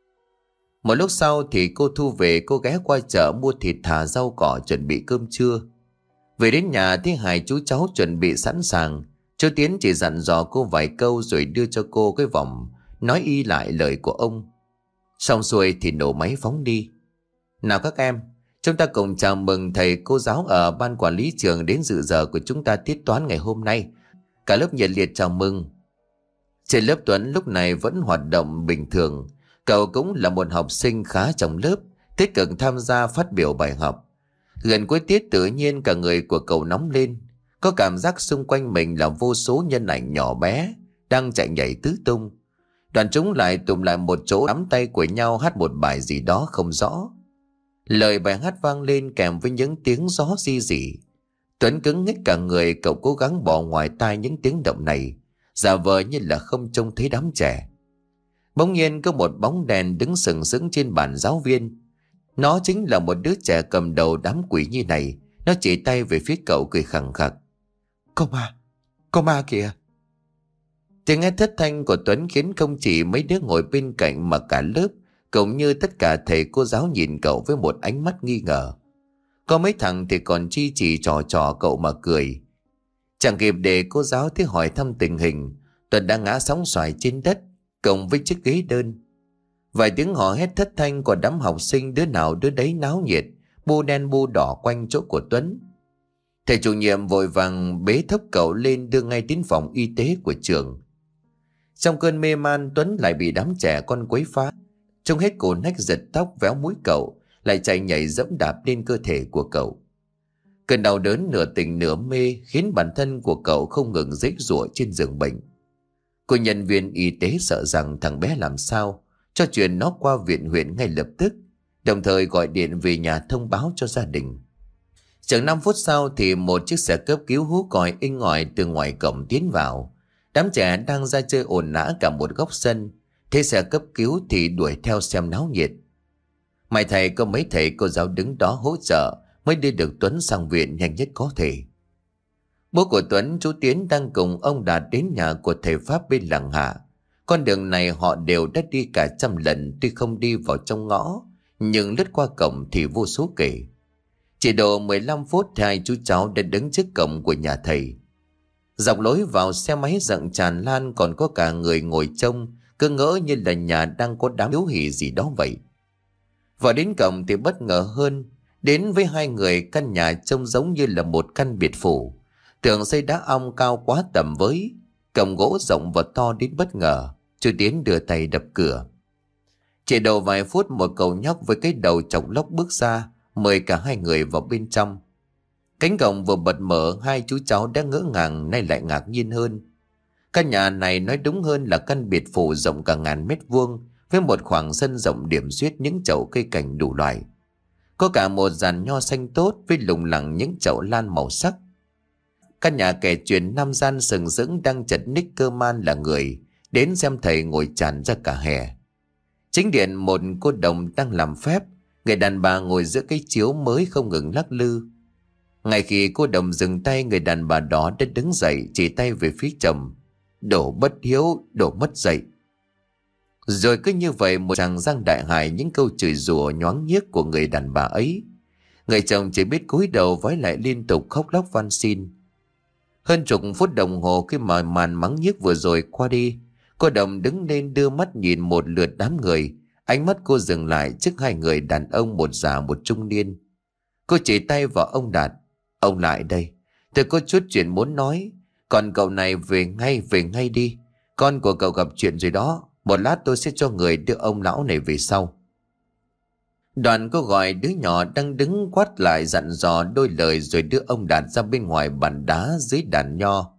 Một lúc sau thì cô Thu về, cô ghé qua chợ mua thịt thà rau cỏ chuẩn bị cơm trưa. Về đến nhà thấy hai chú cháu chuẩn bị sẵn sàng. Chú Tiến chỉ dặn dò cô vài câu rồi đưa cho cô cái vòng, nói y lại lời của ông. Xong xuôi thì nổ máy phóng đi. Nào các em, chúng ta cùng chào mừng thầy cô giáo ở ban quản lý trường đến dự giờ của chúng ta tiết toán ngày hôm nay. Cả lớp nhiệt liệt chào mừng. Trên lớp, Tuấn lúc này vẫn hoạt động bình thường. Cậu cũng là một học sinh khá trong lớp, tích cực tham gia phát biểu bài học. Gần cuối tiết tự nhiên cả người của cậu nóng lên. Có cảm giác xung quanh mình là vô số nhân ảnh nhỏ bé đang chạy nhảy tứ tung. Đoàn chúng lại tụm lại một chỗ, nắm tay của nhau hát một bài gì đó không rõ. Lời bài hát vang lên kèm với những tiếng gió ri rỉ. Tuấn cứng nhích cả người, cậu cố gắng bỏ ngoài tai những tiếng động này, giả vờ như là không trông thấy đám trẻ. Bỗng nhiên có một bóng đèn đứng sừng sững trên bàn giáo viên. Nó chính là một đứa trẻ cầm đầu đám quỷ như này. Nó chỉ tay về phía cậu cười khẳng khặc: Có ma, có ma kìa. Tiếng nghe thất thanh của Tuấn khiến không chỉ mấy đứa ngồi bên cạnh mà cả lớp, cũng như tất cả thầy cô giáo nhìn cậu với một ánh mắt nghi ngờ. Có mấy thằng thì còn chi chỉ trò trò cậu mà cười. Chẳng kịp để cô giáo thế hỏi thăm tình hình, Tuấn đã ngã sóng xoài trên đất, cộng với chiếc ghế đơn. Vài tiếng hò hét thất thanh của đám học sinh, đứa nào đứa đấy náo nhiệt, bu đen bu đỏ quanh chỗ của Tuấn. Thầy chủ nhiệm vội vàng bế thốc cậu lên đưa ngay đến phòng y tế của trường. Trong cơn mê man, Tuấn lại bị đám trẻ con quấy phá. Trông hết cổ nách giật tóc véo mũi cậu, lại chạy nhảy dẫm đạp lên cơ thể của cậu. Cơn đau đớn nửa tỉnh nửa mê khiến bản thân của cậu không ngừng giãy giụa trên giường bệnh. Cô nhân viên y tế sợ rằng thằng bé làm sao, cho chuyện nó qua viện huyện ngay lập tức, đồng thời gọi điện về nhà thông báo cho gia đình. Chừng năm phút sau thì một chiếc xe cấp cứu hú còi inh ỏi từ ngoài cổng tiến vào. Đám trẻ đang ra chơi ồn ào cả một góc sân, thế xe cấp cứu thì đuổi theo xem náo nhiệt. May thầy có mấy thầy cô giáo đứng đó hỗ trợ mới đưa được Tuấn sang viện nhanh nhất có thể. Bố của Tuấn, chú Tiến, đang cùng ông Đạt đến nhà của thầy Pháp bên làng Hạ. Con đường này họ đều đã đi cả trăm lần, tuy không đi vào trong ngõ, nhưng lướt qua cổng thì vô số kể. Chỉ độ mười lăm phút thì hai chú cháu đã đứng trước cổng của nhà thầy. Dọc lối vào, xe máy rậm tràn lan, còn có cả người ngồi trông, cứ ngỡ như là nhà đang có đám hiếu hỉ gì đó vậy. Vào đến cổng thì bất ngờ hơn, đến với hai người, căn nhà trông giống như là một căn biệt phủ. Tường xây đá ong cao quá tầm với, cổng gỗ rộng và to đến bất ngờ. Chú Tiến đưa tay đập cửa. Chỉ đầu vài phút, một cậu nhóc với cái đầu chọc lóc bước ra, mời cả hai người vào bên trong. Cánh cổng vừa bật mở, hai chú cháu đã ngỡ ngàng, nay lại ngạc nhiên hơn. Căn nhà này nói đúng hơn là căn biệt phủ rộng cả ngàn mét vuông, với một khoảng sân rộng điểm xuyết những chậu cây cảnh đủ loại. Có cả một giàn nho xanh tốt với lủng lẳng những chậu lan màu sắc. Căn nhà kể chuyện năm gian sừng sững đang chật ních cơ man là người đến xem thầy ngồi tràn ra cả hè. Chính điện một cô đồng đang làm phép, người đàn bà ngồi giữa cái chiếu mới không ngừng lắc lư. Ngay khi cô đồng dừng tay, người đàn bà đó đã đứng dậy chỉ tay về phía chồng. Đồ bất hiếu, đồ mất dạy. Rồi cứ như vậy một chàng giang đại hài những câu chửi rủa nhoáng nhiếc của người đàn bà ấy. Người chồng chỉ biết cúi đầu vái lại liên tục khóc lóc van xin. Hơn chục phút đồng hồ khi mà màn mắng nhiếc vừa rồi qua đi, cô đồng đứng lên đưa mắt nhìn một lượt đám người. Ánh mắt cô dừng lại trước hai người đàn ông, một già một trung niên. Cô chỉ tay vào ông Đạt. Ông lại đây, tôi có chút chuyện muốn nói. Còn cậu này về ngay, về ngay đi. Con của cậu gặp chuyện rồi đó. Một lát tôi sẽ cho người đưa ông lão này về sau. Đoàn cô gọi đứa nhỏ đang đứng quát lại dặn dò đôi lời, rồi đưa ông Đạt ra bên ngoài bàn đá dưới đàn nho.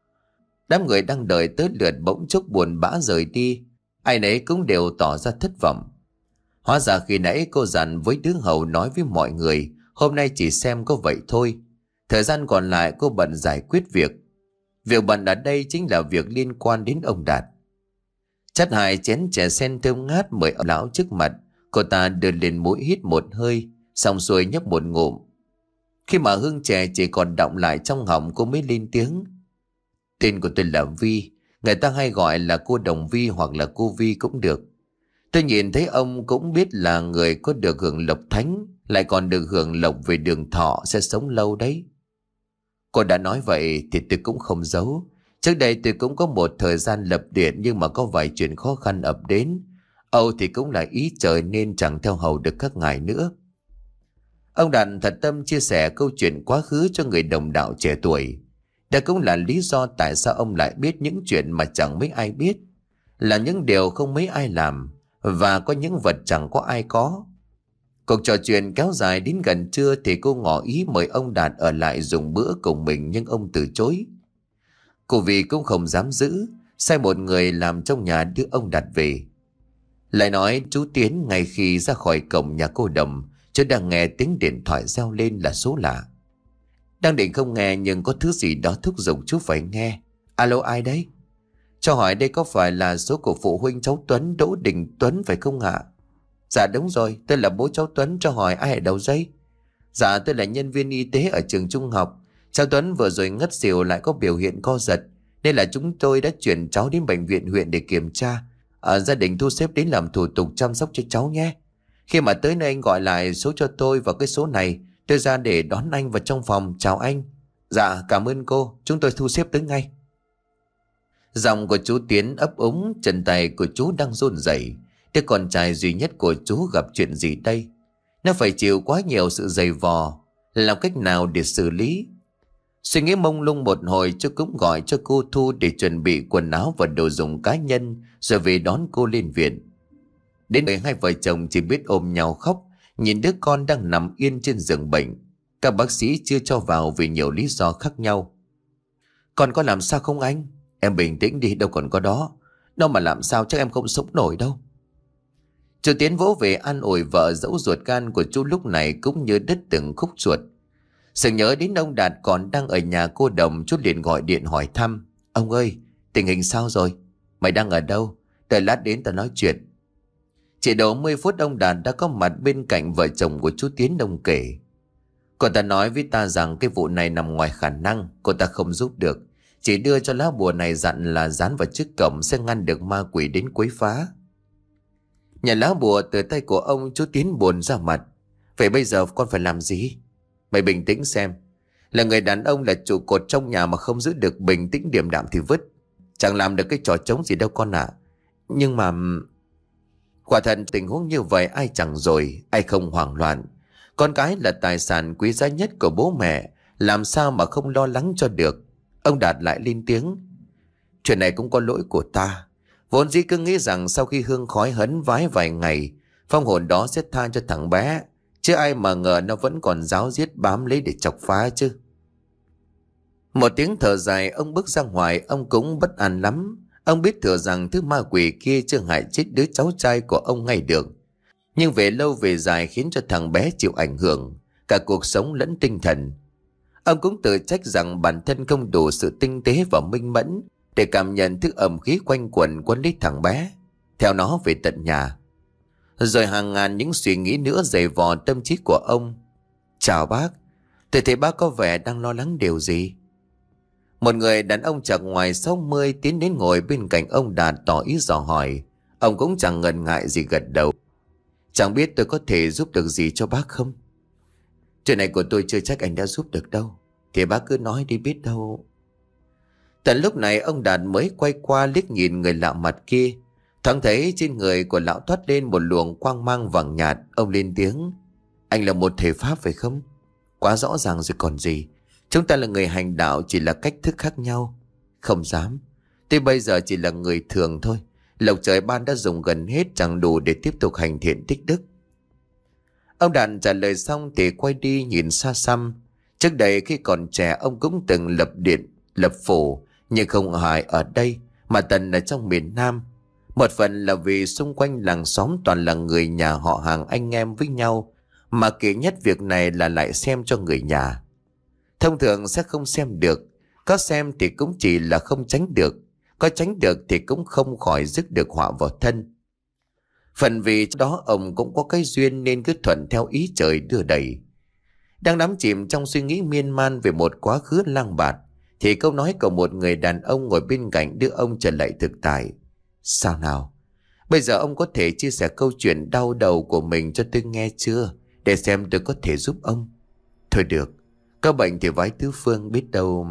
Đám người đang đợi tới lượt bỗng chốc buồn bã rời đi. Ai nấy cũng đều tỏ ra thất vọng. Hóa ra khi nãy cô dặn với đứa hầu nói với mọi người hôm nay chỉ xem có vậy thôi. Thời gian còn lại cô bận giải quyết việc. Việc bận ở đây chính là việc liên quan đến ông Đạt. Chắt hai chén chè sen thơm ngát mời ông lão trước mặt. Cô ta đưa lên mũi hít một hơi, xong xuôi nhấp một ngụm. Khi mà hương chè chỉ còn đọng lại trong họng, cô mới lên tiếng. Tên của tôi là Vi. Người ta hay gọi là cô Đồng Vi hoặc là cô Vi cũng được. Tôi nhìn thấy ông cũng biết là người có được hưởng lộc thánh, lại còn được hưởng lộc về đường thọ, sẽ sống lâu đấy. Cô đã nói vậy thì tôi cũng không giấu. Trước đây tôi cũng có một thời gian lập điện, nhưng mà có vài chuyện khó khăn ập đến. Âu thì cũng là ý trời nên chẳng theo hầu được các ngài nữa. Ông Đạt thật tâm chia sẻ câu chuyện quá khứ cho người đồng đạo trẻ tuổi. Đó cũng là lý do tại sao ông lại biết những chuyện mà chẳng mấy ai biết, là những điều không mấy ai làm, và có những vật chẳng có ai có. Cuộc trò chuyện kéo dài đến gần trưa thì cô ngỏ ý mời ông Đạt ở lại dùng bữa cùng mình, nhưng ông từ chối. Cô vì cũng không dám giữ, sai một người làm trong nhà đưa ông Đạt về. Lại nói chú Tiến ngay khi ra khỏi cổng nhà cô Đồng, chú đang nghe tiếng điện thoại reo lên là số lạ. Đang định không nghe nhưng có thứ gì đó thúc giục chú phải nghe. Alo, ai đấy? Cho hỏi đây có phải là số của phụ huynh cháu Tuấn, Đỗ Đình Tuấn phải không ạ? Dạ đúng rồi, tôi là bố cháu Tuấn, cho hỏi ai ở đầu dây? Dạ tôi là nhân viên y tế ở trường trung học. Cháu Tuấn vừa rồi ngất xỉu lại có biểu hiện co giật, nên là chúng tôi đã chuyển cháu đến bệnh viện huyện để kiểm tra. À, gia đình thu xếp đến làm thủ tục chăm sóc cho cháu nhé. Khi mà tới nơi anh gọi lại số cho tôi và cái số này, tôi ra để đón anh vào trong phòng. Chào anh. Dạ cảm ơn cô, chúng tôi thu xếp tới ngay. Giọng của chú Tiến ấp úng, chân tay của chú đang run rẩy. Đứa con trai duy nhất của chú gặp chuyện gì đây? Nó phải chịu quá nhiều sự dày vò, làm cách nào để xử lý? Suy nghĩ mông lung một hồi, chú cũng gọi cho cô Thu để chuẩn bị quần áo và đồ dùng cá nhân rồi về đón cô lên viện. Đến nơi hai vợ chồng chỉ biết ôm nhau khóc, nhìn đứa con đang nằm yên trên giường bệnh. Các bác sĩ chưa cho vào vì nhiều lý do khác nhau. Con có làm sao không anh? Em bình tĩnh đi, đâu còn có đó. Đâu mà làm sao, chắc em không sống nổi đâu. Chú Tiến vỗ về an ủi vợ, dẫu ruột gan của chú lúc này cũng như đứt từng khúc ruột. Sự nhớ đến ông Đạt còn đang ở nhà cô Đồng, chú liền gọi điện hỏi thăm. Ông ơi, tình hình sao rồi? Mày đang ở đâu? Đợi lát đến ta nói chuyện. Chỉ độ mười phút ông Đạt đã có mặt bên cạnh vợ chồng của chú Tiến. Ông kể: Cô ta nói với ta rằng cái vụ này nằm ngoài khả năng, cô ta không giúp được. Chỉ đưa cho lá bùa này, dặn là dán vào trước cổng sẽ ngăn được ma quỷ đến quấy phá. Nhận lá bùa từ tay của ông, chú Tiến buồn ra mặt. Vậy bây giờ con phải làm gì? Mày bình tĩnh xem. Là người đàn ông, là trụ cột trong nhà mà không giữ được bình tĩnh điềm đạm thì vứt. Chẳng làm được cái trò trống gì đâu con ạ. Nhưng mà... Quả thật tình huống như vậy ai chẳng rồi, ai không hoảng loạn. Con cái là tài sản quý giá nhất của bố mẹ, làm sao mà không lo lắng cho được. Ông Đạt lại lên tiếng: Chuyện này cũng có lỗi của ta. Vốn dĩ cứ nghĩ rằng sau khi hương khói hấn vái vài ngày, phong hồn đó sẽ tha cho thằng bé. Chứ ai mà ngờ nó vẫn còn ráo riết bám lấy để chọc phá chứ. Một tiếng thở dài, ông bước ra ngoài. Ông cũng bất an lắm. Ông biết thừa rằng thứ ma quỷ kia chưa hại chết đứa cháu trai của ông ngay được, nhưng về lâu về dài khiến cho thằng bé chịu ảnh hưởng cả cuộc sống lẫn tinh thần. Ông cũng tự trách rằng bản thân không đủ sự tinh tế và minh mẫn để cảm nhận thứ ẩm khí quanh quẩn quấn lấy thằng bé, theo nó về tận nhà. Rồi hàng ngàn những suy nghĩ nữa dày vò tâm trí của ông. Chào bác, tôi thấy bác có vẻ đang lo lắng điều gì? Một người đàn ông chạc ngoài sáu mươi tiến đến ngồi bên cạnh ông Đạt, tỏ ý dò hỏi. Ông cũng chẳng ngần ngại gì, gật đầu. Chẳng biết tôi có thể giúp được gì cho bác không? Chuyện này của tôi chưa chắc anh đã giúp được đâu. Thì bác cứ nói đi, biết đâu. Tận lúc này ông Đạt mới quay qua liếc nhìn người lạ mặt kia. Thoáng thấy trên người của lão thoát lên một luồng quang mang vàng nhạt. Ông lên tiếng: Anh là một thầy Pháp phải không? Quá rõ ràng rồi còn gì. Chúng ta là người hành đạo, chỉ là cách thức khác nhau. Không dám. Tôi bây giờ chỉ là người thường thôi. Lộc trời ban đã dùng gần hết, chẳng đủ để tiếp tục hành thiện tích đức. Ông Đạt trả lời xong thì quay đi nhìn xa xăm. Trước đây khi còn trẻ, ông cũng từng lập điện, lập phủ, nhưng không hài ở đây mà tận ở trong miền Nam. Một phần là vì xung quanh làng xóm toàn là người nhà họ hàng anh em với nhau, mà kỳ nhất việc này là lại xem cho người nhà. Thông thường sẽ không xem được, có xem thì cũng chỉ là không tránh được, có tránh được thì cũng không khỏi rước được họa vào thân. Phần vì đó ông cũng có cái duyên nên cứ thuận theo ý trời đưa đẩy. Đang đắm chìm trong suy nghĩ miên man về một quá khứ lang bạt, thì câu nói của một người đàn ông ngồi bên cạnh đưa ông trở lại thực tại. Sao nào? Bây giờ ông có thể chia sẻ câu chuyện đau đầu của mình cho tôi nghe chưa? Để xem tôi có thể giúp ông. Thôi được, có bệnh thì vái tứ phương, biết đâu.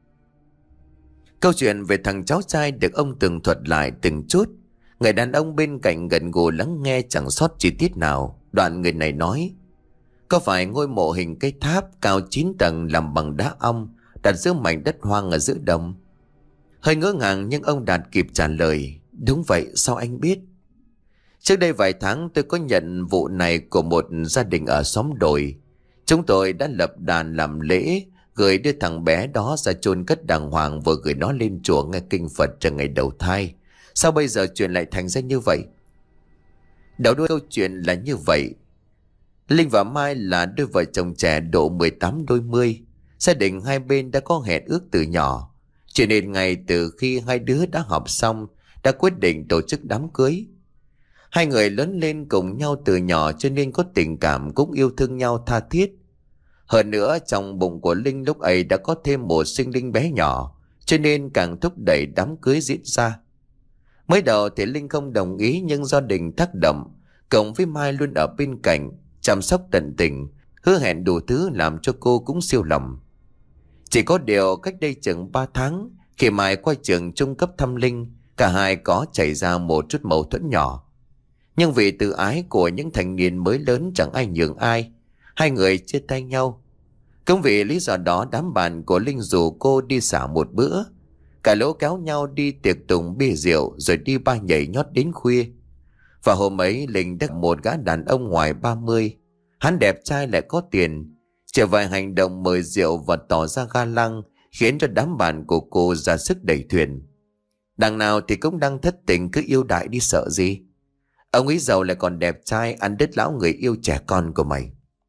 Câu chuyện về thằng cháu trai được ông tường thuật lại từng chút. Người đàn ông bên cạnh gần gù lắng nghe chẳng sót chi tiết nào. Đoạn người này nói: Có phải ngôi mộ hình cây tháp cao chín tầng làm bằng đá ong đặt giữa mảnh đất hoang ở giữa đồng? Hơi ngỡ ngàng nhưng ông Đạt kịp trả lời: Đúng vậy, sao anh biết? Trước đây vài tháng tôi có nhận vụ này của một gia đình ở xóm đồi. Chúng tôi đã lập đàn làm lễ, gửi đưa thằng bé đó ra chôn cất đàng hoàng, vừa gửi nó lên chùa nghe kinh Phật cho ngày đầu thai. Sao bây giờ chuyện lại thành ra như vậy? Đầu đuôi câu chuyện là như vậy. Linh và Mai là đôi vợ chồng trẻ độ mười tám đôi mươi. Gia đình hai bên đã có hẹn ước từ nhỏ, cho nên ngay từ khi hai đứa đã học xong đã quyết định tổ chức đám cưới. Hai người lớn lên cùng nhau từ nhỏ cho nên có tình cảm, cũng yêu thương nhau tha thiết. Hơn nữa trong bụng của Linh lúc ấy đã có thêm một sinh linh bé nhỏ, cho nên càng thúc đẩy đám cưới diễn ra. Mới đầu thì Linh không đồng ý, nhưng do đình tác động, cộng với Mai luôn ở bên cạnh chăm sóc tận tình, hứa hẹn đủ thứ làm cho cô cũng siêu lòng. Chỉ có điều cách đây chừng ba tháng, khi Mai qua trường trung cấp thăm Linh, cả hai có xảy ra một chút mâu thuẫn nhỏ. Nhưng vì tự ái của những thanh niên mới lớn chẳng ai nhường ai, hai người chia tay nhau. Cũng vì lý do đó đám bạn của Linh rủ cô đi xả một bữa. Cả lũ kéo nhau đi tiệc tùng bia rượu rồi đi ba nhảy nhót đến khuya. Và hôm ấy Linh đắc một gã đàn ông ngoài ba mươi. Hắn đẹp trai lại có tiền. Chỉ vài hành động mời rượu và tỏ ra ga lăng khiến cho đám bạn của cô ra sức đẩy thuyền. Đằng nào thì cũng đang thất tình, cứ yêu đại đi sợ gì. Ông ấy giàu lại còn đẹp trai, ăn đứt lão người yêu trẻ con của mày.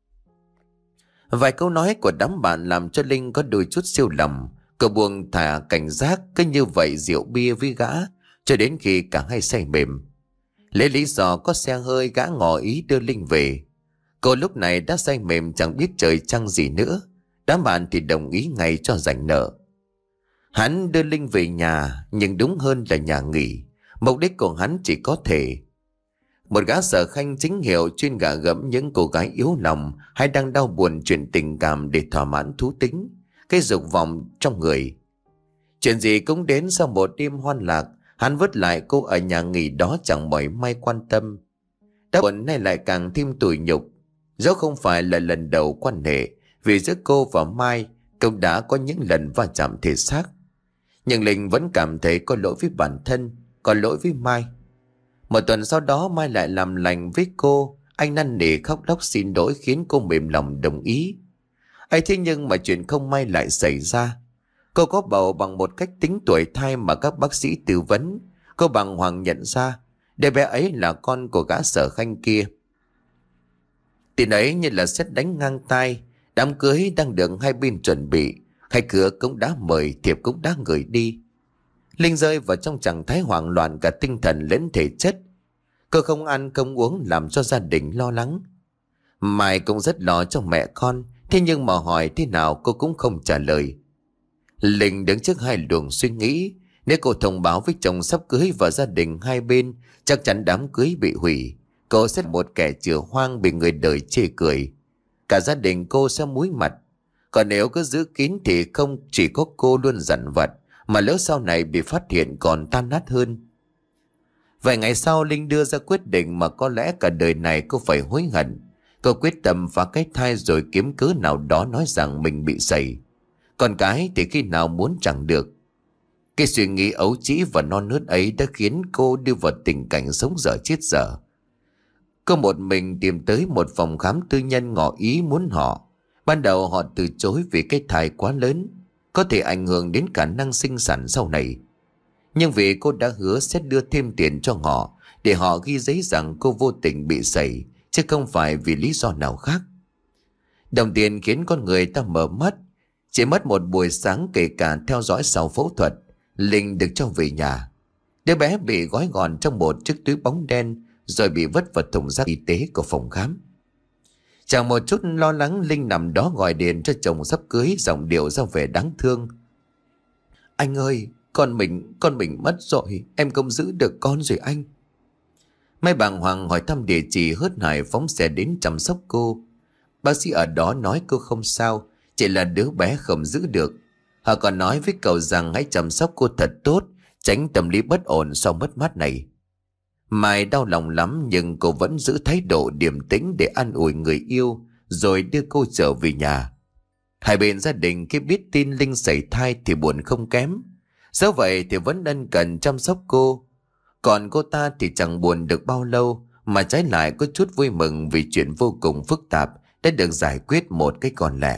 Vài câu nói của đám bạn làm cho Linh có đôi chút siêu lầm. Cô buông thả cảnh giác, cứ như vậy rượu bia với gã cho đến khi cả hai say mềm. Lấy lý do có xe hơi, gã ngỏ ý đưa Linh về. Cô lúc này đã say mềm chẳng biết trời trăng gì nữa. Đám bạn thì đồng ý ngay cho rảnh nợ. Hắn đưa Linh về nhà, nhưng đúng hơn là nhà nghỉ. Mục đích của hắn chỉ có thể một gã sở khanh chính hiệu chuyên gạ gẫm những cô gái yếu lòng hay đang đau buồn chuyện tình cảm để thỏa mãn thú tính, cái dục vọng trong người. Chuyện gì cũng đến sau một đêm hoan lạc, hắn vứt lại cô ở nhà nghỉ đó chẳng mảy may quan tâm. Đã buồn nay lại càng thêm tủi nhục. Dẫu không phải là lần đầu quan hệ, vì giữa cô và Mai cũng đã có những lần va chạm thể xác. Nhưng Linh vẫn cảm thấy có lỗi với bản thân, có lỗi với Mai. Một tuần sau đó Mai lại làm lành với cô. Anh năn nỉ khóc lóc xin lỗi khiến cô mềm lòng đồng ý. ấy thế nhưng mà chuyện không may lại xảy ra. Cô có bầu bằng một cách tính tuổi thai mà các bác sĩ tư vấn. Cô bàng hoàng nhận ra đứa bé ấy là con của gã sở khanh kia. Tin ấy như là sét đánh ngang tai. Đám cưới đang được hai bên chuẩn bị, khách cửa cũng đã mời, thiệp cũng đã gửi đi. Linh rơi vào trong trạng thái hoảng loạn cả tinh thần lẫn thể chất. Cô không ăn không uống làm cho gia đình lo lắng. Mai cũng rất lo cho mẹ con, thế nhưng mà hỏi thế nào cô cũng không trả lời. Linh đứng trước hai luồng suy nghĩ. Nếu cô thông báo với chồng sắp cưới và gia đình hai bên, chắc chắn đám cưới bị hủy. Cô sẽ một kẻ chửa hoang bị người đời chê cười. Cả gia đình cô sẽ muối mặt. Còn nếu cứ giữ kín thì không chỉ có cô luôn dằn vặt, mà lỡ sau này bị phát hiện còn tan nát hơn. Vài ngày sau Linh đưa ra quyết định mà có lẽ cả đời này cô phải hối hận. Cô quyết tâm phá cái thai rồi kiếm cớ nào đó nói rằng mình bị sẩy. Còn cái thì khi nào muốn chẳng được. Cái suy nghĩ ấu trĩ và non nớt ấy đã khiến cô đưa vào tình cảnh sống dở chết dở. Cô một mình tìm tới một phòng khám tư nhân ngỏ ý muốn họ. Ban đầu họ từ chối vì cái thai quá lớn, có thể ảnh hưởng đến khả năng sinh sản sau này. Nhưng vì cô đã hứa sẽ đưa thêm tiền cho họ để họ ghi giấy rằng cô vô tình bị sẩy, chứ không phải vì lý do nào khác. Đồng tiền khiến con người ta mở mắt. Chỉ mất một buổi sáng kể cả theo dõi sau phẫu thuật, Linh được cho về nhà. Đứa bé bị gói gọn trong một chiếc túi bóng đen rồi bị vứt vào thùng rác y tế của phòng khám. Chẳng một chút lo lắng, Linh nằm đó gọi điện cho chồng sắp cưới, giọng điệu ra vẻ đáng thương. Anh ơi, con mình, con mình mất rồi, em không giữ được con rồi anh. Mai bàng hoàng hỏi thăm địa chỉ, hớt hải phóng xe đến chăm sóc cô. Bác sĩ ở đó nói cô không sao, chỉ là đứa bé không giữ được. Họ còn nói với cậu rằng hãy chăm sóc cô thật tốt, tránh tâm lý bất ổn sau mất mát này. Mai đau lòng lắm nhưng cô vẫn giữ thái độ điềm tĩnh để an ủi người yêu, rồi đưa cô trở về nhà. Hai bên gia đình khi biết tin Linh sảy thai thì buồn không kém. Dẫu vậy thì vẫn ân cần chăm sóc cô. Còn cô ta thì chẳng buồn được bao lâu, mà trái lại có chút vui mừng vì chuyện vô cùng phức tạp đã được giải quyết một cách còn lẻ.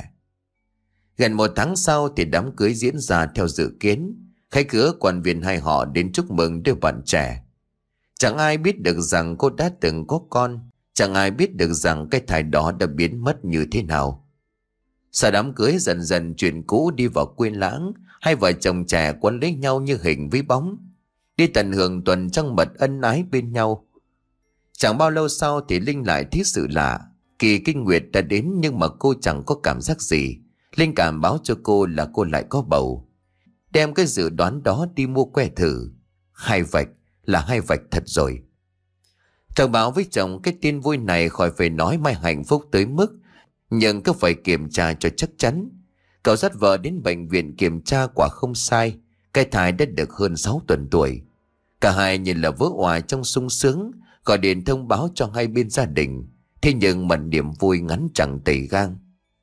Gần một tháng sau thì đám cưới diễn ra theo dự kiến. Khách khứa quan viên hai họ đến chúc mừng đôi bạn trẻ. Chẳng ai biết được rằng cô đã từng có con. Chẳng ai biết được rằng cái thai đó đã biến mất như thế nào. Sau đám cưới dần dần chuyện cũ đi vào quên lãng. Hai vợ chồng trẻ quấn lấy nhau như hình với bóng, đi tận hưởng tuần trăng mật ân ái bên nhau. Chẳng bao lâu sau thì Linh lại thấy sự lạ. Kỳ kinh nguyệt đã đến nhưng mà cô chẳng có cảm giác gì. Linh cảm báo cho cô là cô lại có bầu. Đem cái dự đoán đó đi mua que thử. Hai vạch là hai vạch thật rồi. Thông báo với chồng cái tin vui này khỏi phải nói Mai hạnh phúc tới mức, nhưng cứ phải kiểm tra cho chắc chắn. Cậu dắt vợ đến bệnh viện kiểm tra, quả không sai. Cái thai đã được hơn sáu tuần tuổi. Cả hai nhìn là vỡ òa trong sung sướng, gọi điện thông báo cho hai bên gia đình. Thế nhưng mà niềm vui ngắn chẳng tầy gang.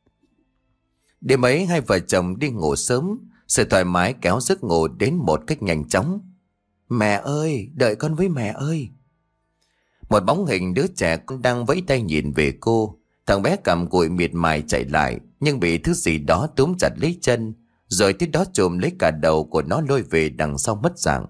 Đêm ấy hai vợ chồng đi ngủ sớm, sự thoải mái kéo giấc ngủ đến một cách nhanh chóng. Mẹ ơi, đợi con với mẹ ơi. Một bóng hình đứa trẻ cũng đang vẫy tay nhìn về cô. Thằng bé cầm cụi miệt mài chạy lại, nhưng bị thứ gì đó túm chặt lấy chân, rồi tiếp đó chồm lấy cả đầu của nó lôi về đằng sau mất dạng.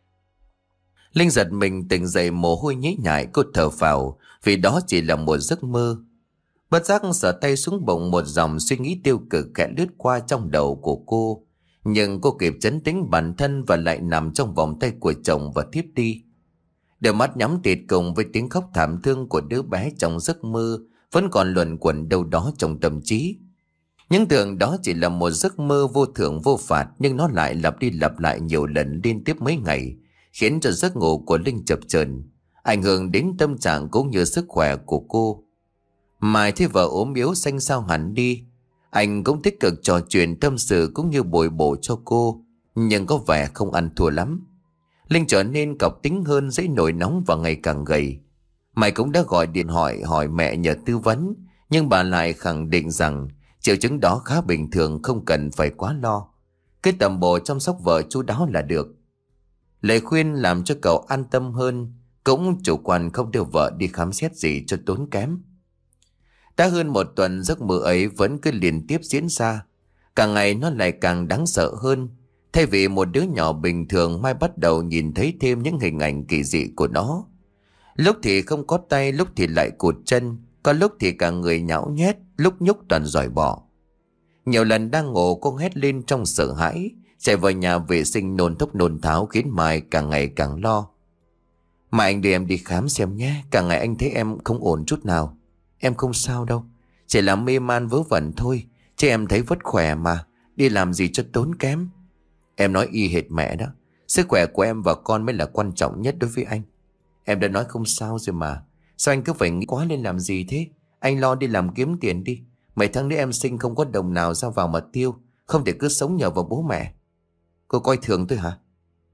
Linh giật mình tỉnh dậy, mồ hôi nhễ nhại, cô thở phào vì đó chỉ là một giấc mơ. Bất giác sờ tay xuống bụng, một dòng suy nghĩ tiêu cực khẽ lướt qua trong đầu của cô. Nhưng cô kịp trấn tĩnh bản thân và lại nằm trong vòng tay của chồng và thiếp đi. Đôi mắt nhắm tịt cùng với tiếng khóc thảm thương của đứa bé trong giấc mơ vẫn còn luẩn quẩn đâu đó trong tâm trí. Những tưởng đó chỉ là một giấc mơ vô thưởng vô phạt, nhưng nó lại lặp đi lặp lại nhiều lần liên tiếp mấy ngày, khiến cho giấc ngủ của Linh chập chờn, ảnh hưởng đến tâm trạng cũng như sức khỏe của cô. Mai thấy vợ ốm yếu xanh xao hẳn đi. Anh cũng tích cực trò chuyện tâm sự cũng như bồi bổ cho cô, nhưng có vẻ không ăn thua lắm. Linh trở nên cọc tính hơn, dễ nổi nóng và ngày càng gầy. Mai cũng đã gọi điện hỏi hỏi mẹ nhờ tư vấn, nhưng bà lại khẳng định rằng triệu chứng đó khá bình thường, không cần phải quá lo. Cứ tầm bổ chăm sóc vợ chu đáo là được. Lời khuyên làm cho cậu an tâm hơn, cũng chủ quan không đưa vợ đi khám xét gì cho tốn kém. Đã hơn một tuần, giấc mơ ấy vẫn cứ liên tiếp diễn ra. Càng ngày nó lại càng đáng sợ hơn. Thay vì một đứa nhỏ bình thường, Mai bắt đầu nhìn thấy thêm những hình ảnh kỳ dị của nó. Lúc thì không có tay, lúc thì lại cụt chân, có lúc thì cả người nhão nhét, lúc nhúc toàn giỏi bỏ. Nhiều lần đang ngủ, cô hét lên trong sợ hãi, chạy vào nhà vệ sinh nôn thốc nôn tháo, khiến Mai càng ngày càng lo. Mà anh đưa em đi khám xem nhé, càng ngày anh thấy em không ổn chút nào. Em không sao đâu, chỉ là mê man vớ vẩn thôi, chứ em thấy vẫn khỏe mà, đi làm gì cho tốn kém. Em nói y hệt mẹ đó, sức khỏe của em và con mới là quan trọng nhất đối với anh. Em đã nói không sao rồi mà, sao anh cứ phải nghĩ quá lên làm gì thế? Anh lo đi làm kiếm tiền đi, mấy tháng nữa em sinh không có đồng nào ra vào mà tiêu, không thể cứ sống nhờ vào bố mẹ. Cô coi thường tôi hả?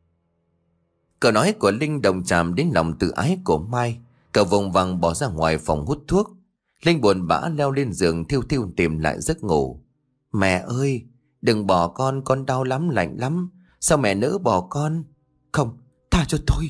Câu nói của Linh đồng chạm đến lòng tự ái của Mai. Cậu vùng vằng bỏ ra ngoài phòng hút thuốc. Linh buồn bã leo lên giường thiêu thiêu tìm lại giấc ngủ. Mẹ ơi, đừng bỏ con, con đau lắm, lạnh lắm. Sao mẹ nỡ bỏ con? Không, tha cho tôi.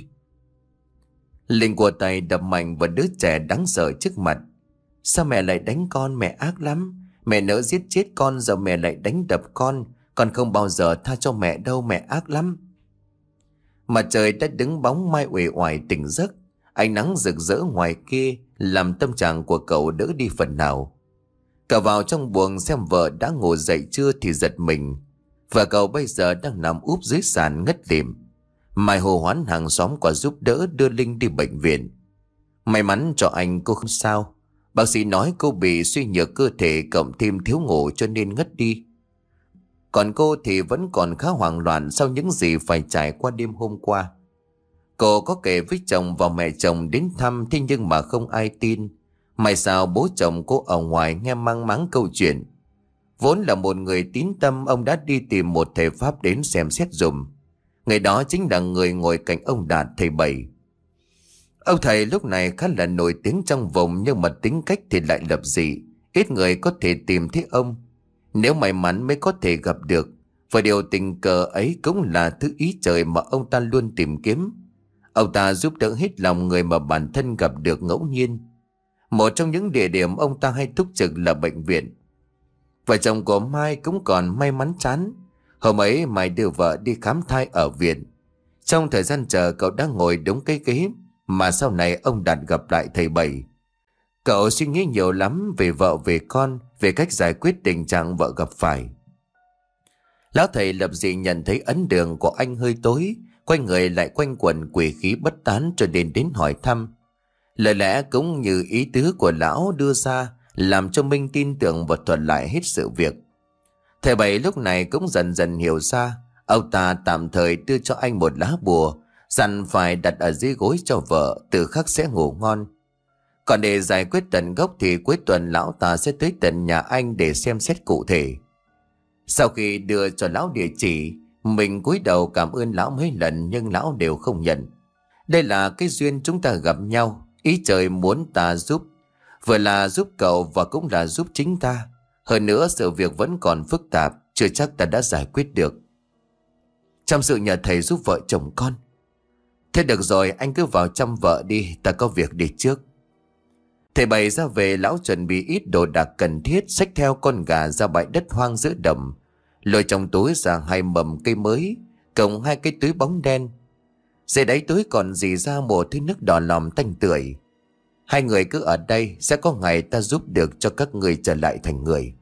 Linh của tay đập mạnh vào đứa trẻ đáng sợ trước mặt. Sao mẹ lại đánh con? Mẹ ác lắm. Mẹ nỡ giết chết con, giờ mẹ lại đánh đập con. Con không bao giờ tha cho mẹ đâu, mẹ ác lắm. Mặt trời đã đứng bóng, Mai uể oải tỉnh giấc. Ánh nắng rực rỡ ngoài kia làm tâm trạng của cậu đỡ đi phần nào. Cậu vào trong buồng xem vợ đã ngủ dậy chưa thì giật mình. Và cậu bây giờ đang nằm úp dưới sàn ngất lịm. Mai hô hoán hàng xóm qua giúp đỡ đưa Linh đi bệnh viện. May mắn cho anh cô không sao. Bác sĩ nói cô bị suy nhược cơ thể cộng thêm thiếu ngủ cho nên ngất đi. Còn cô thì vẫn còn khá hoảng loạn sau những gì phải trải qua đêm hôm qua. Cô có kể với chồng và mẹ chồng đến thăm, thế nhưng mà không ai tin. May sao bố chồng cô ở ngoài nghe mang máng câu chuyện. Vốn là một người tín tâm, ông đã đi tìm một thầy Pháp đến xem xét dùm. Người đó chính là người ngồi cạnh ông Đạt, thầy Bảy. Ông thầy lúc này khá là nổi tiếng trong vùng, nhưng mà tính cách thì lại lập dị. Ít người có thể tìm thấy ông. Nếu may mắn mới có thể gặp được. Và điều tình cờ ấy cũng là thứ ý trời mà ông ta luôn tìm kiếm. Ông ta giúp đỡ hết lòng người mà bản thân gặp được ngẫu nhiên. Một trong những địa điểm ông ta hay túc trực là bệnh viện. Vợ chồng của Mai cũng còn may mắn chán. Hôm ấy Mai đưa vợ đi khám thai ở viện. Trong thời gian chờ, cậu đang ngồi đúng cái ghế mà sau này ông Đạt gặp lại thầy Bảy. Cậu suy nghĩ nhiều lắm về vợ về con, về cách giải quyết tình trạng vợ gặp phải. Lão thầy lập dị nhận thấy ấn đường của anh hơi tối, quanh người lại quanh quẩn quỷ khí bất tán, cho nên đến hỏi thăm. Lời lẽ cũng như ý tứ của lão đưa ra làm cho Minh tin tưởng và thuật lại hết sự việc. Thầy Bảy lúc này cũng dần dần hiểu ra. Ông ta tạm thời đưa cho anh một lá bùa, dặn phải đặt ở dưới gối cho vợ, từ khắc sẽ ngủ ngon. Còn để giải quyết tận gốc thì cuối tuần lão ta sẽ tới tận nhà anh để xem xét cụ thể. Sau khi đưa cho lão địa chỉ, mình cúi đầu cảm ơn lão mấy lần nhưng lão đều không nhận. Đây là cái duyên chúng ta gặp nhau. Ý trời muốn ta giúp. Vừa là giúp cậu và cũng là giúp chính ta. Hơn nữa sự việc vẫn còn phức tạp, chưa chắc ta đã giải quyết được. Trong sự nhờ thầy giúp vợ chồng con. Thế được rồi, anh cứ vào chăm vợ đi, ta có việc đi trước. Thầy bày ra về, lão chuẩn bị ít đồ đạc cần thiết, xách theo con gà ra bãi đất hoang giữa đồng, lôi trong túi ra hai mầm cây mới, cộng hai cái túi bóng đen. Dưới đáy túi còn dì ra một thứ nước đỏ lòm tanh tưởi. Hai người cứ ở đây, sẽ có ngày ta giúp được cho các người trở lại thành người.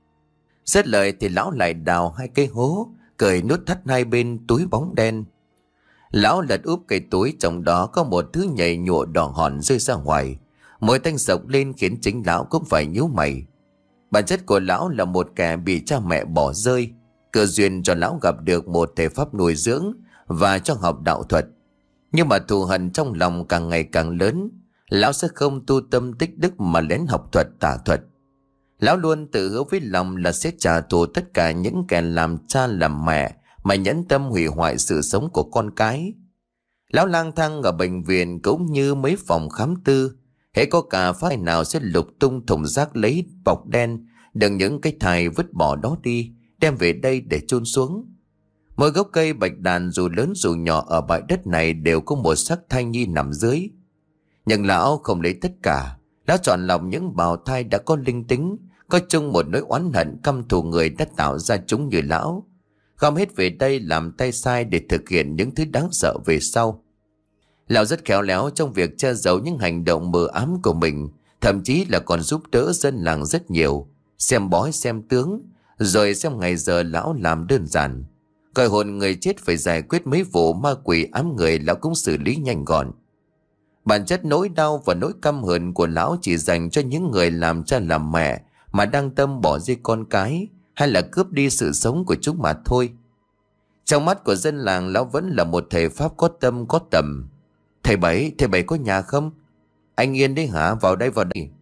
Dứt lời thì lão lại đào hai cái hố, cởi nút thắt hai bên túi bóng đen. Lão lật úp cái túi, trong đó có một thứ nhầy nhụa đỏ hòn rơi ra ngoài. Mùi tanh sộc lên khiến chính lão cũng phải nhíu mày. Bản chất của lão là một kẻ bị cha mẹ bỏ rơi. Cơ duyên cho lão gặp được một thầy pháp nuôi dưỡng và cho học đạo thuật. Nhưng mà thù hận trong lòng càng ngày càng lớn. Lão sẽ không tu tâm tích đức mà lén học thuật tà thuật. Lão luôn tự hứa với lòng là sẽ trả thù tất cả những kẻ làm cha làm mẹ mà nhẫn tâm hủy hoại sự sống của con cái. Lão lang thang ở bệnh viện cũng như mấy phòng khám tư. Hễ có cả phái nào sẽ lục tung thùng rác lấy bọc đen, đựng những cái thải vứt bỏ đó đi, đem về đây để chôn xuống. Mỗi gốc cây bạch đàn dù lớn dù nhỏ ở bãi đất này đều có một xác thai nhi nằm dưới. Nhưng lão không lấy tất cả. Lão chọn lọc những bào thai đã có linh tính, có chung một nỗi oán hận căm thù người đã tạo ra chúng như lão, gom hết về đây làm tay sai để thực hiện những thứ đáng sợ về sau. Lão rất khéo léo trong việc che giấu những hành động mờ ám của mình, thậm chí là còn giúp đỡ dân làng rất nhiều, xem bói xem tướng, rồi xem ngày giờ lão làm đơn giản. Coi hồn người chết phải giải quyết mấy vụ ma quỷ ám người lão cũng xử lý nhanh gọn. Bản chất nỗi đau và nỗi căm hờn của lão chỉ dành cho những người làm cha làm mẹ mà đang tâm bỏ rơi con cái, hay là cướp đi sự sống của chúng mà thôi. Trong mắt của dân làng, lão vẫn là một thầy pháp có tâm có tầm. Thầy Bảy, thầy Bảy có nhà không? Anh Yên đấy hả? Vào đây, vào đây.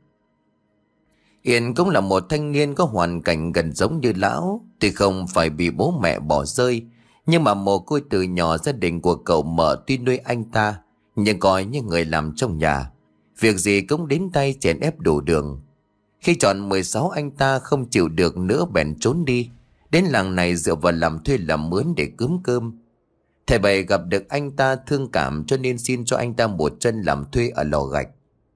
Yên cũng là một thanh niên có hoàn cảnh gần giống như lão. Tuy không phải bị bố mẹ bỏ rơi, nhưng mà mồ côi từ nhỏ. Gia đình của cậu Mở tuy nuôi anh ta, nhưng coi như người làm trong nhà, việc gì cũng đến tay chèn ép đủ đường. Khi tròn mười sáu, anh ta không chịu được nữa bèn trốn đi, đến làng này dựa vào làm thuê làm mướn để kiếm cơm. Thầy Bảy gặp được anh ta thương cảm cho nên xin cho anh ta một chân làm thuê ở lò gạch.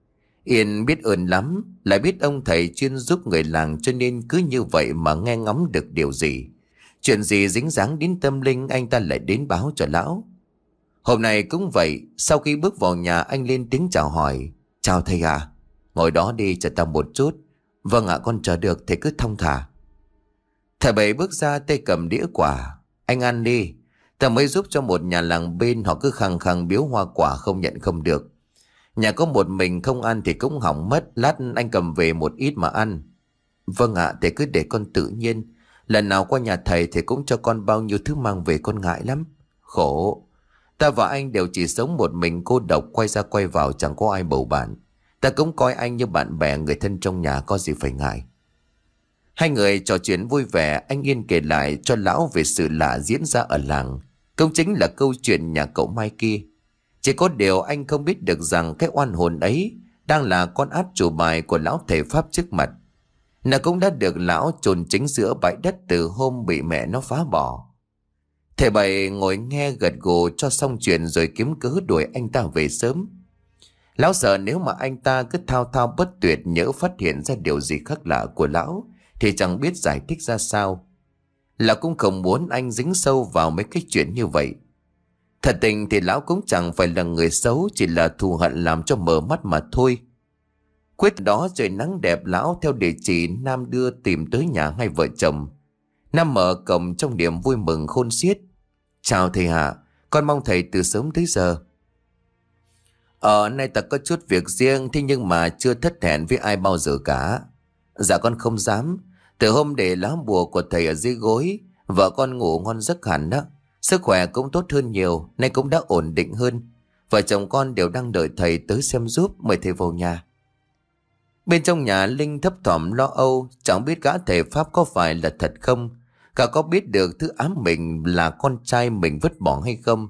Yên biết ơn lắm, lại biết ông thầy chuyên giúp người làng, cho nên cứ như vậy mà nghe ngóng được điều gì. Chuyện gì dính dáng đến tâm linh anh ta lại đến báo cho lão. Hôm nay cũng vậy, sau khi bước vào nhà anh lên tiếng chào hỏi. Chào thầy ạ. Ngồi đó đi, chờ ta một chút. Vâng ạ, con chờ được, thầy cứ thong thả. Thầy Bảy bước ra tay cầm đĩa quả. Anh ăn đi, ta mới giúp cho một nhà làng bên, họ cứ khăng khăng biếu hoa quả không nhận không được. Nhà có một mình không ăn thì cũng hỏng mất, lát anh cầm về một ít mà ăn. Vâng ạ, thầy cứ để con tự nhiên. Lần nào qua nhà thầy thì cũng cho con bao nhiêu thứ mang về, con ngại lắm. Khổ, ta và anh đều chỉ sống một mình cô độc, quay ra quay vào chẳng có ai bầu bạn. Ta cũng coi anh như bạn bè, người thân trong nhà, có gì phải ngại. Hai người trò chuyện vui vẻ, anh Yên kể lại cho lão về sự lạ diễn ra ở làng, cũng chính là câu chuyện nhà cậu Mai kia. Chỉ có điều anh không biết được rằng cái oan hồn ấy đang là con át chủ bài của lão thầy pháp trước mặt. Nó cũng đã được lão chôn chính giữa bãi đất từ hôm bị mẹ nó phá bỏ. Thầy Bảy ngồi nghe gật gù cho xong chuyện rồi kiếm cớ đuổi anh ta về sớm. Lão sợ nếu mà anh ta cứ thao thao bất tuyệt, nhỡ phát hiện ra điều gì khác lạ của lão thì chẳng biết giải thích ra sao. Lão cũng không muốn anh dính sâu vào mấy cái chuyện như vậy. Thật tình thì lão cũng chẳng phải là người xấu, chỉ là thù hận làm cho mờ mắt mà thôi. Quyết đó trời nắng đẹp, lão theo địa chỉ Nam đưa tìm tới nhà hai vợ chồng. Nam mở cổng trong niềm vui mừng khôn xiết. Chào thầy ạ, con mong thầy từ sớm tới giờ. Ờ, nay ta có chút việc riêng, thế nhưng mà chưa thất hẹn với ai bao giờ cả. Dạ con không dám. Từ hôm để lá bùa của thầy ở dưới gối, vợ con ngủ ngon giấc hẳn đó. Sức khỏe cũng tốt hơn nhiều, nay cũng đã ổn định hơn. Vợ chồng con đều đang đợi thầy tới xem giúp, mời thầy vào nhà. Bên trong nhà Linh thấp thỏm lo âu, chẳng biết gã thầy pháp có phải là thật không. Cả có biết được thứ ám mình là con trai mình vứt bỏ hay không.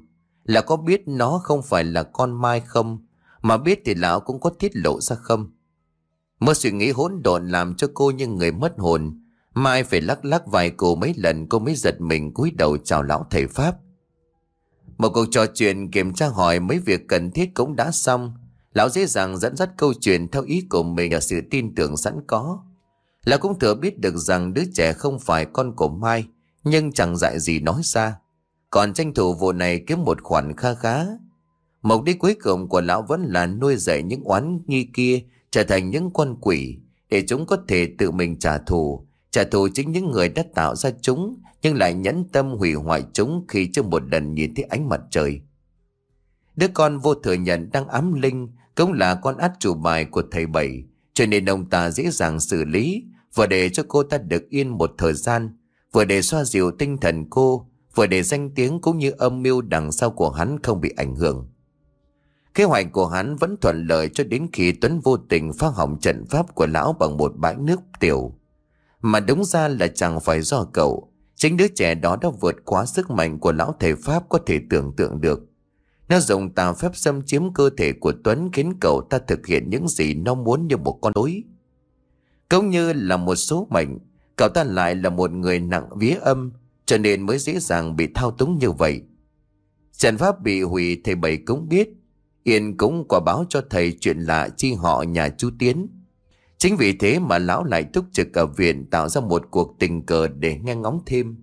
Là có biết nó không phải là con Mai không? Mà biết thì lão cũng có tiết lộ ra không? Một suy nghĩ hỗn độn làm cho cô như người mất hồn. Mai phải lắc lắc vài cô mấy lần cô mới giật mình cúi đầu chào lão thầy Pháp. Một cuộc trò chuyện kiểm tra hỏi mấy việc cần thiết cũng đã xong. Lão dễ dàng dẫn dắt câu chuyện theo ý của mình và sự tin tưởng sẵn có. Lão cũng thừa biết được rằng đứa trẻ không phải con của Mai, nhưng chẳng dại gì nói ra. Còn tranh thủ vụ này kiếm một khoản kha khá. Mục đích cuối cùng của lão vẫn là nuôi dạy những oán nghi kia trở thành những con quỷ, để chúng có thể tự mình trả thù. Trả thù chính những người đã tạo ra chúng, nhưng lại nhẫn tâm hủy hoại chúng khi chưa một lần nhìn thấy ánh mặt trời. Đứa con vô thừa nhận đang ám linh cũng là con át chủ bài của thầy Bảy, cho nên ông ta dễ dàng xử lý, vừa để cho cô ta được yên một thời gian, vừa để xoa dịu tinh thần cô, vừa để danh tiếng cũng như âm mưu đằng sau của hắn không bị ảnh hưởng. Kế hoạch của hắn vẫn thuận lợi cho đến khi Tuấn vô tình phá hỏng trận pháp của lão bằng một bãi nước tiểu. Mà đúng ra là chẳng phải do cậu, chính đứa trẻ đó đã vượt quá sức mạnh của lão thầy Pháp có thể tưởng tượng được. Nó dùng tà phép xâm chiếm cơ thể của Tuấn khiến cậu ta thực hiện những gì nó muốn như một con rối. Cũng như là một số mệnh, cậu ta lại là một người nặng vía âm, cho nên mới dễ dàng bị thao túng như vậy. Trận pháp bị hủy thầy Bảy cũng biết. Yên cũng quả báo cho thầy chuyện lạ chi họ nhà chú Tiến. Chính vì thế mà lão lại túc trực ở viện tạo ra một cuộc tình cờ để nghe ngóng thêm.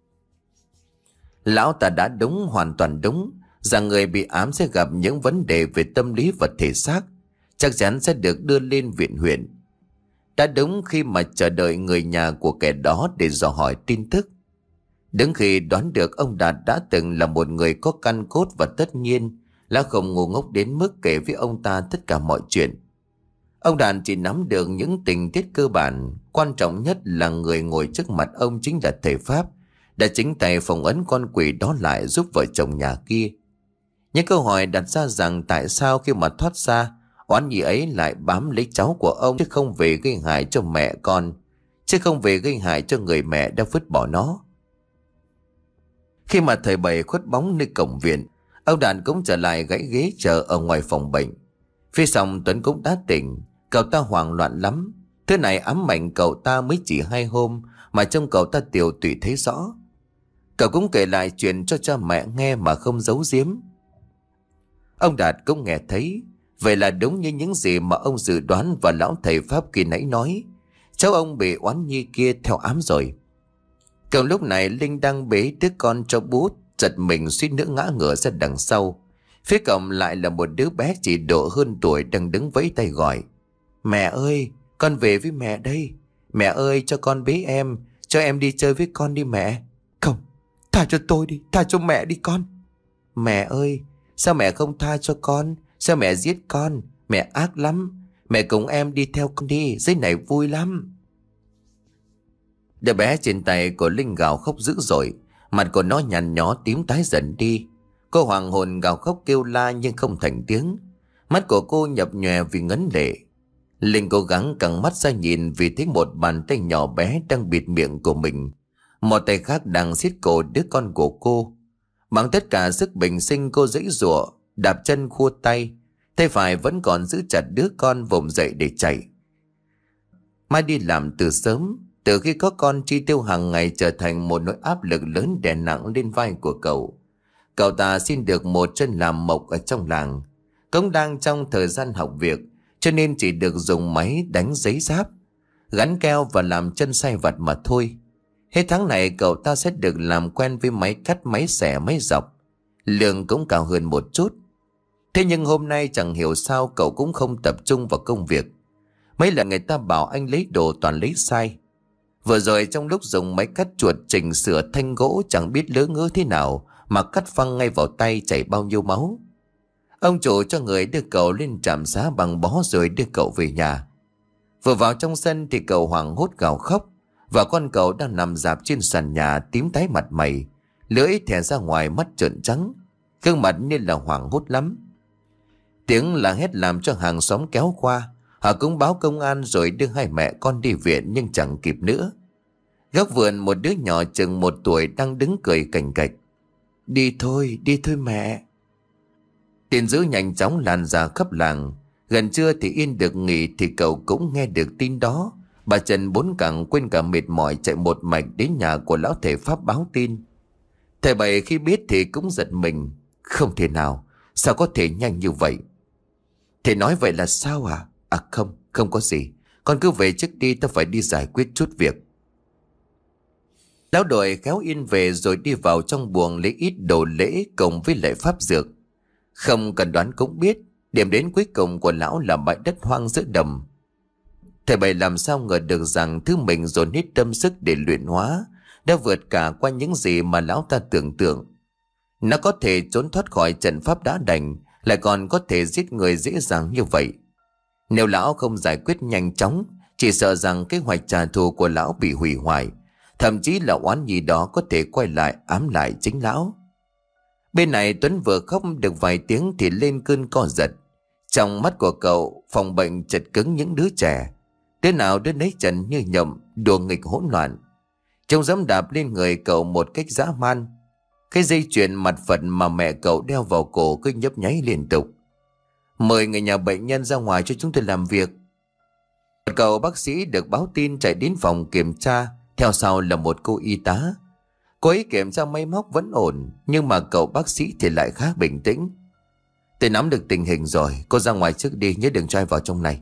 Lão ta đã đúng, hoàn toàn đúng, rằng người bị ám sẽ gặp những vấn đề về tâm lý và thể xác, chắc chắn sẽ được đưa lên viện huyện. Đã đúng khi mà chờ đợi người nhà của kẻ đó để dò hỏi tin tức. Đứng khi đoán được ông Đạt đã từng là một người có căn cốt, và tất nhiên lão không ngu ngốc đến mức kể với ông ta tất cả mọi chuyện. Ông Đạt chỉ nắm được những tình tiết cơ bản, quan trọng nhất là người ngồi trước mặt ông chính là thầy Pháp, đã chính tay phong ấn con quỷ đó lại giúp vợ chồng nhà kia. Những câu hỏi đặt ra rằng tại sao khi mà thoát ra, oán nhi ấy lại bám lấy cháu của ông chứ không về gây hại cho mẹ con, chứ không về gây hại cho người mẹ đã vứt bỏ nó. Khi mà thầy Bảy khuất bóng nơi cổng viện, ông Đạt cũng trở lại gãy ghế chờ ở ngoài phòng bệnh. Phía sau Tuấn cũng đã tỉnh, cậu ta hoảng loạn lắm. Thứ này ám ảnh cậu ta mới chỉ hai hôm mà trông cậu ta tiều tụy thấy rõ. Cậu cũng kể lại chuyện cho cha mẹ nghe mà không giấu giếm. Ông Đạt cũng nghe thấy. Vậy là đúng như những gì mà ông dự đoán và lão thầy Pháp kỳ nãy nói. Cháu ông bị oán nhi kia theo ám rồi. Cậu lúc này Linh đang bế đứa con cho bú, giật mình suýt nữa ngã ngửa ra đằng sau. Phía cậu lại là một đứa bé chỉ độ hơn tuổi đang đứng vẫy tay gọi. Mẹ ơi, con về với mẹ đây. Mẹ ơi, cho con bế em, cho em đi chơi với con đi mẹ. Không, tha cho tôi đi, tha cho mẹ đi con. Mẹ ơi, sao mẹ không tha cho con? Sao mẹ giết con? Mẹ ác lắm. Mẹ cùng em đi theo con đi, dưới này vui lắm. Đứa bé trên tay của Linh gào khóc dữ dội, mặt của nó nhăn nhó tím tái dần đi. Cô hoàng hồn gào khóc kêu la nhưng không thành tiếng. Mắt của cô nhập nhòe vì ngấn lệ. Linh cố gắng căng mắt ra nhìn vì thấy một bàn tay nhỏ bé đang bịt miệng của mình. Một tay khác đang siết cổ đứa con của cô. Bằng tất cả sức bình sinh cô giãy giụa, đạp chân khua tay. Tay phải vẫn còn giữ chặt đứa con vùng dậy để chạy. Mai đi làm từ sớm. Từ khi có con, chi tiêu hàng ngày trở thành một nỗi áp lực lớn đè nặng lên vai của cậu. Cậu ta xin được một chân làm mộc ở trong làng. Cũng đang trong thời gian học việc, cho nên chỉ được dùng máy đánh giấy giáp, gắn keo và làm chân sai vặt mà thôi. Hết tháng này cậu ta sẽ được làm quen với máy cắt, máy xẻ, máy dọc. Lương cũng cao hơn một chút. Thế nhưng hôm nay chẳng hiểu sao cậu cũng không tập trung vào công việc. Mấy lần người ta bảo anh lấy đồ toàn lấy sai. Vừa rồi trong lúc dùng máy cắt chuột chỉnh sửa thanh gỗ chẳng biết lỡ ngớ thế nào mà cắt phăng ngay vào tay, chảy bao nhiêu máu. Ông chủ cho người đưa cậu lên trạm xá bằng bó rồi đưa cậu về nhà. Vừa vào trong sân thì cậu hoảng hốt gào khóc, và con cậu đang nằm rạp trên sàn nhà tím tái mặt mày, lưỡi thè ra ngoài, mắt trợn trắng, gương mặt như là hoảng hốt lắm. Tiếng la hét làm cho hàng xóm kéo qua. Họ cũng báo công an rồi đưa hai mẹ con đi viện nhưng chẳng kịp nữa. Góc vườn một đứa nhỏ chừng một tuổi đang đứng cười cành cạch. Đi thôi, đi thôi mẹ. Tin dữ nhanh chóng lan ra khắp làng. Gần trưa thì Yên được nghỉ thì cậu cũng nghe được tin đó. Bà Trần bốn cẳng quên cả mệt mỏi chạy một mạch đến nhà của lão thầy Pháp báo tin. Thầy Bảy khi biết thì cũng giật mình. Không thể nào, sao có thể nhanh như vậy? Thầy nói vậy là sao à? À không, không có gì. Con cứ về trước đi, ta phải đi giải quyết chút việc. Lão đội kéo Yên về rồi đi vào trong buồng lấy ít đồ lễ cùng với lễ pháp dược. Không cần đoán cũng biết, điểm đến cuối cùng của lão là bãi đất hoang giữa đầm. Thầy Bảy làm sao ngờ được rằng thứ mình dồn hết tâm sức để luyện hóa đã vượt cả qua những gì mà lão ta tưởng tượng. Nó có thể trốn thoát khỏi trận pháp đã đành, lại còn có thể giết người dễ dàng như vậy. Nếu lão không giải quyết nhanh chóng, chỉ sợ rằng kế hoạch trả thù của lão bị hủy hoại, thậm chí là oán nhi đó có thể quay lại ám lại chính lão. Bên này Tuấn vừa khóc được vài tiếng thì lên cơn co giật. Trong mắt của cậu, phòng bệnh chật cứng những đứa trẻ. Đứa nào đứa nấy trần như nhộng, đùa nghịch hỗn loạn. Trông dẫm đạp lên người cậu một cách dã man. Cái dây chuyền mặt Phật mà mẹ cậu đeo vào cổ cứ nhấp nháy liên tục. Mời người nhà bệnh nhân ra ngoài cho chúng tôi làm việc. Cậu bác sĩ được báo tin chạy đến phòng kiểm tra. Theo sau là một cô y tá. Cô ấy kiểm tra máy móc vẫn ổn, nhưng mà cậu bác sĩ thì lại khá bình tĩnh. Tôi nắm được tình hình rồi, cô ra ngoài trước đi, nhớ đừng cho ai vào trong này.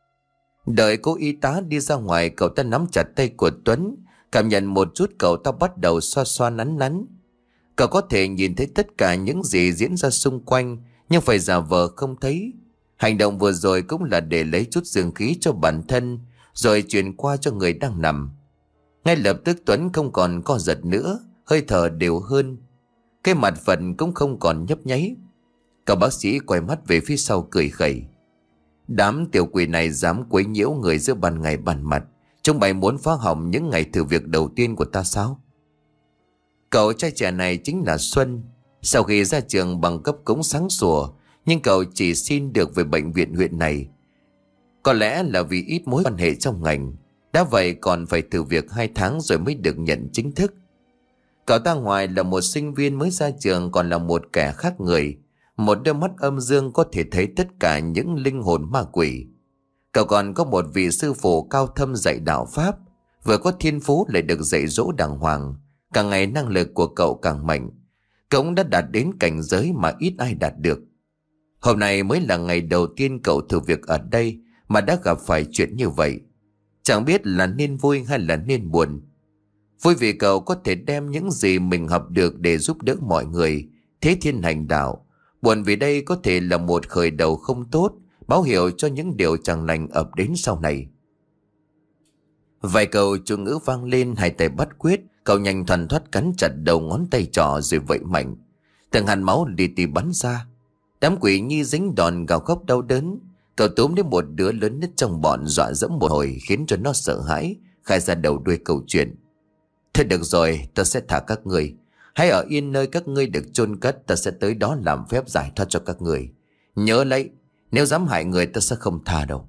Đợi cô y tá đi ra ngoài, cậu ta nắm chặt tay của Tuấn. Cảm nhận một chút, cậu ta bắt đầu xoa xoa nắn nắn. Cậu có thể nhìn thấy tất cả những gì diễn ra xung quanh, nhưng phải giả vờ không thấy. Hành động vừa rồi cũng là để lấy chút dương khí cho bản thân, rồi truyền qua cho người đang nằm. Ngay lập tức Tuấn không còn co giật nữa, hơi thở đều hơn. Cái mặt Phật cũng không còn nhấp nháy. Cậu bác sĩ quay mắt về phía sau cười khẩy. Đám tiểu quỷ này dám quấy nhiễu người giữa ban ngày ban mặt. Chúng bày muốn phá hỏng những ngày thử việc đầu tiên của ta sao? Cậu trai trẻ này chính là Xuân. Sau khi ra trường bằng cấp cũng sáng sủa, nhưng cậu chỉ xin được về bệnh viện huyện này. Có lẽ là vì ít mối quan hệ trong ngành. Đã vậy còn phải thử việc hai tháng rồi mới được nhận chính thức. Cậu ta ngoài là một sinh viên mới ra trường còn là một kẻ khác người. Một đôi mắt âm dương có thể thấy tất cả những linh hồn ma quỷ. Cậu còn có một vị sư phụ cao thâm dạy đạo Pháp. Vừa có thiên phú lại được dạy dỗ đàng hoàng. Càng ngày năng lực của cậu càng mạnh. Cậu đã đạt đến cảnh giới mà ít ai đạt được. Hôm nay mới là ngày đầu tiên cậu thử việc ở đây mà đã gặp phải chuyện như vậy. Chẳng biết là nên vui hay là nên buồn. Vui vì cậu có thể đem những gì mình học được để giúp đỡ mọi người, thế thiên hành đạo. Buồn vì đây có thể là một khởi đầu không tốt, báo hiệu cho những điều chẳng lành ập đến sau này. Vài câu chú ngữ vang lên, hai tay bắt quyết, cậu nhanh thoăn thoắt cắn chặt đầu ngón tay trỏ rồi vẫy mạnh. Từng hàn máu li ti bắn ra. Đám quỷ nhi dính đòn gào khóc đau đớn. Cậu túm đến một đứa lớn nhất trong bọn, dọa dẫm một hồi khiến cho nó sợ hãi, khai ra đầu đuôi câu chuyện. Thôi được rồi, ta sẽ thả các người. Hãy ở yên nơi các ngươi được chôn cất, ta sẽ tới đó làm phép giải thoát cho các người. Nhớ lấy, nếu dám hại người ta sẽ không tha đâu.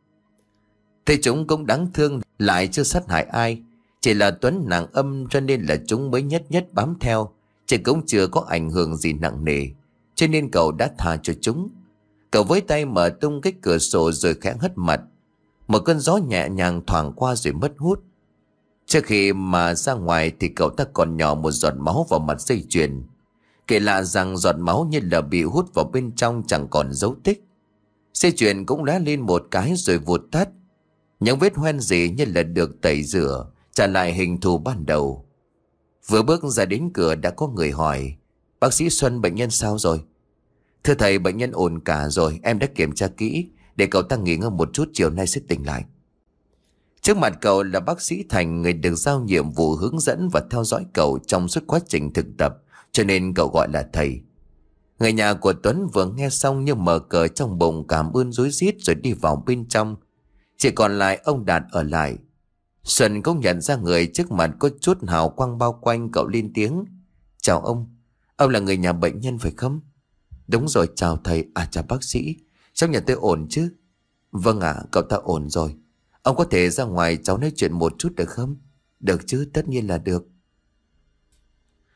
Thế chúng cũng đáng thương, lại chưa sát hại ai. Chỉ là Tuấn nàng âm cho nên là chúng mới nhất nhất bám theo. Chỉ cũng chưa có ảnh hưởng gì nặng nề, cho nên cậu đã tha cho chúng. Cậu với tay mở tung cái cửa sổ rồi khẽ hất mặt. Một cơn gió nhẹ nhàng thoảng qua rồi mất hút. Trước khi mà ra ngoài thì cậu ta còn nhỏ một giọt máu vào mặt dây chuyền. Kể lạ rằng giọt máu như là bị hút vào bên trong, chẳng còn dấu tích. Dây chuyền cũng lóe lên một cái rồi vụt tắt. Những vết hoen gì như là được tẩy rửa, trả lại hình thù ban đầu. Vừa bước ra đến cửa đã có người hỏi: Bác sĩ Xuân, bệnh nhân sao rồi? Thưa thầy, bệnh nhân ổn cả rồi, em đã kiểm tra kỹ. Để cậu ta nghỉ ngơi một chút, chiều nay sẽ tỉnh lại. Trước mặt cậu là bác sĩ Thành, người được giao nhiệm vụ hướng dẫn và theo dõi cậu trong suốt quá trình thực tập, cho nên cậu gọi là thầy. Người nhà của Tuấn vừa nghe xong như mở cờ trong bụng, cảm ơn rối rít rồi đi vào bên trong. Chỉ còn lại ông Đạt ở lại. Xuân cũng nhận ra người trước mặt có chút hào quang bao quanh, cậu lên tiếng: Chào ông, ông là người nhà bệnh nhân phải không? Đúng rồi, chào thầy, à chào bác sĩ. Trong nhà tôi ổn chứ? Vâng ạ, cậu ta ổn rồi. Ông có thể ra ngoài cháu nói chuyện một chút được không? Được chứ, tất nhiên là được.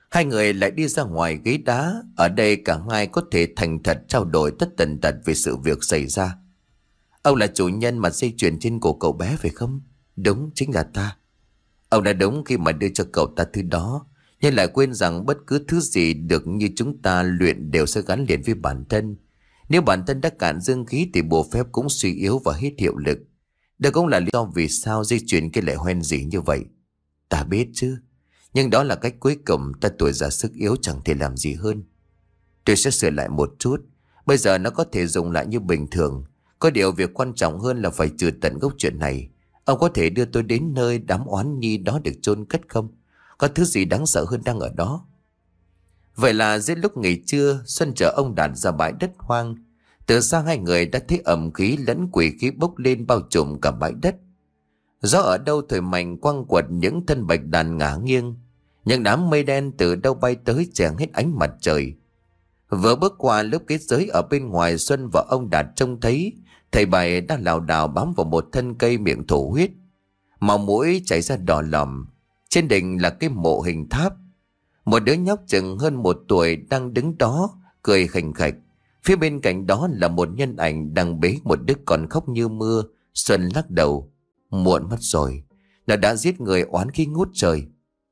Hai người lại đi ra ngoài ghế đá. Ở đây cả hai có thể thành thật trao đổi tất tần tật về sự việc xảy ra. Ông là chủ nhân mà dây chuyền trên cổ cậu bé phải không? Đúng, chính là ta. Ông đã đúng khi mà đưa cho cậu ta thứ đó, nhưng lại quên rằng bất cứ thứ gì được như chúng ta luyện đều sẽ gắn liền với bản thân. Nếu bản thân đã cạn dương khí thì bùa phép cũng suy yếu và hết hiệu lực. Đó cũng là lý do vì sao dây chuyền kia lại hoen dỉ như vậy. Ta biết chứ, nhưng đó là cách cuối cùng. Ta tuổi già sức yếu chẳng thể làm gì hơn. Tôi sẽ sửa lại một chút. Bây giờ nó có thể dùng lại như bình thường. Có điều việc quan trọng hơn là phải trừ tận gốc chuyện này. Ông có thể đưa tôi đến nơi đám oán nhi đó được chôn cất không? Có thứ gì đáng sợ hơn đang ở đó. Vậy là dưới lúc nghỉ trưa, Xuân chở ông Đạt ra bãi đất hoang. Từ xa hai người đã thấy ẩm khí lẫn quỷ khí bốc lên bao trùm cả bãi đất. Gió ở đâu thổi mạnh quăng quật những thân bạch đàn ngả nghiêng. Những đám mây đen từ đâu bay tới chèn hết ánh mặt trời. Vừa bước qua lớp kết giới ở bên ngoài, Xuân và ông Đạt trông thấy thầy bảy đang lảo đảo bám vào một thân cây miệng thổ huyết. Máu mũi chảy ra đỏ lòm. Trên đỉnh là cái mộ hình tháp. Một đứa nhóc chừng hơn một tuổi đang đứng đó cười khành khạch. Phía bên cạnh đó là một nhân ảnh đang bế một đứa con khóc như mưa. Xuân lắc đầu. Muộn mất rồi. Nó đã giết người oán khí ngút trời.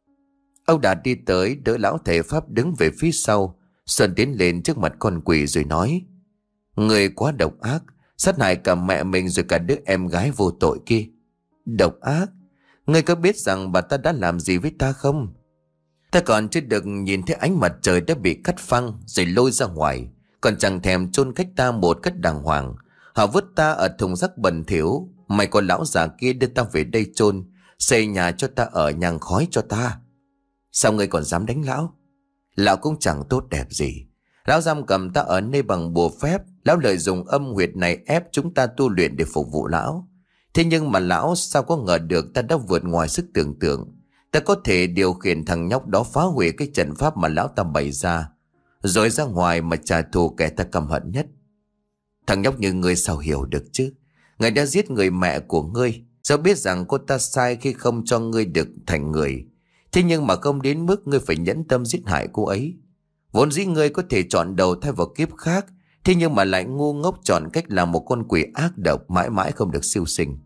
Ông Đạt đi tới đỡ lão thầy pháp đứng về phía sau. Xuân tiến lên trước mặt con quỷ rồi nói: Người quá độc ác, sát hại cả mẹ mình rồi cả đứa em gái vô tội kia. Độc ác? Ngươi có biết rằng bà ta đã làm gì với ta không? Ta còn chưa được nhìn thấy ánh mặt trời đã bị cắt phăng rồi lôi ra ngoài, còn chẳng thèm chôn cách ta một cách đàng hoàng. Họ vứt ta ở thùng rác bẩn thỉu. Mày con lão già kia đưa ta về đây chôn, xây nhà cho ta ở, nhang khói cho ta. Sao ngươi còn dám đánh lão? Lão cũng chẳng tốt đẹp gì. Lão giam cầm ta ở nơi bằng bùa phép. Lão lợi dụng âm huyệt này ép chúng ta tu luyện để phục vụ lão. Thế nhưng mà lão sao có ngờ được ta đã vượt ngoài sức tưởng tượng. Ta có thể điều khiển thằng nhóc đó phá hủy cái trận pháp mà lão ta bày ra, rồi ra ngoài mà trả thù kẻ ta căm hận nhất. Thằng nhóc như ngươi sao hiểu được chứ? Ngươi đã giết người mẹ của ngươi. Sao biết rằng cô ta sai khi không cho ngươi được thành người. Thế nhưng mà không đến mức ngươi phải nhẫn tâm giết hại cô ấy. Vốn dĩ ngươi có thể chọn đầu thai vào kiếp khác, thế nhưng mà lại ngu ngốc chọn cách làm một con quỷ ác độc mãi mãi không được siêu sinh.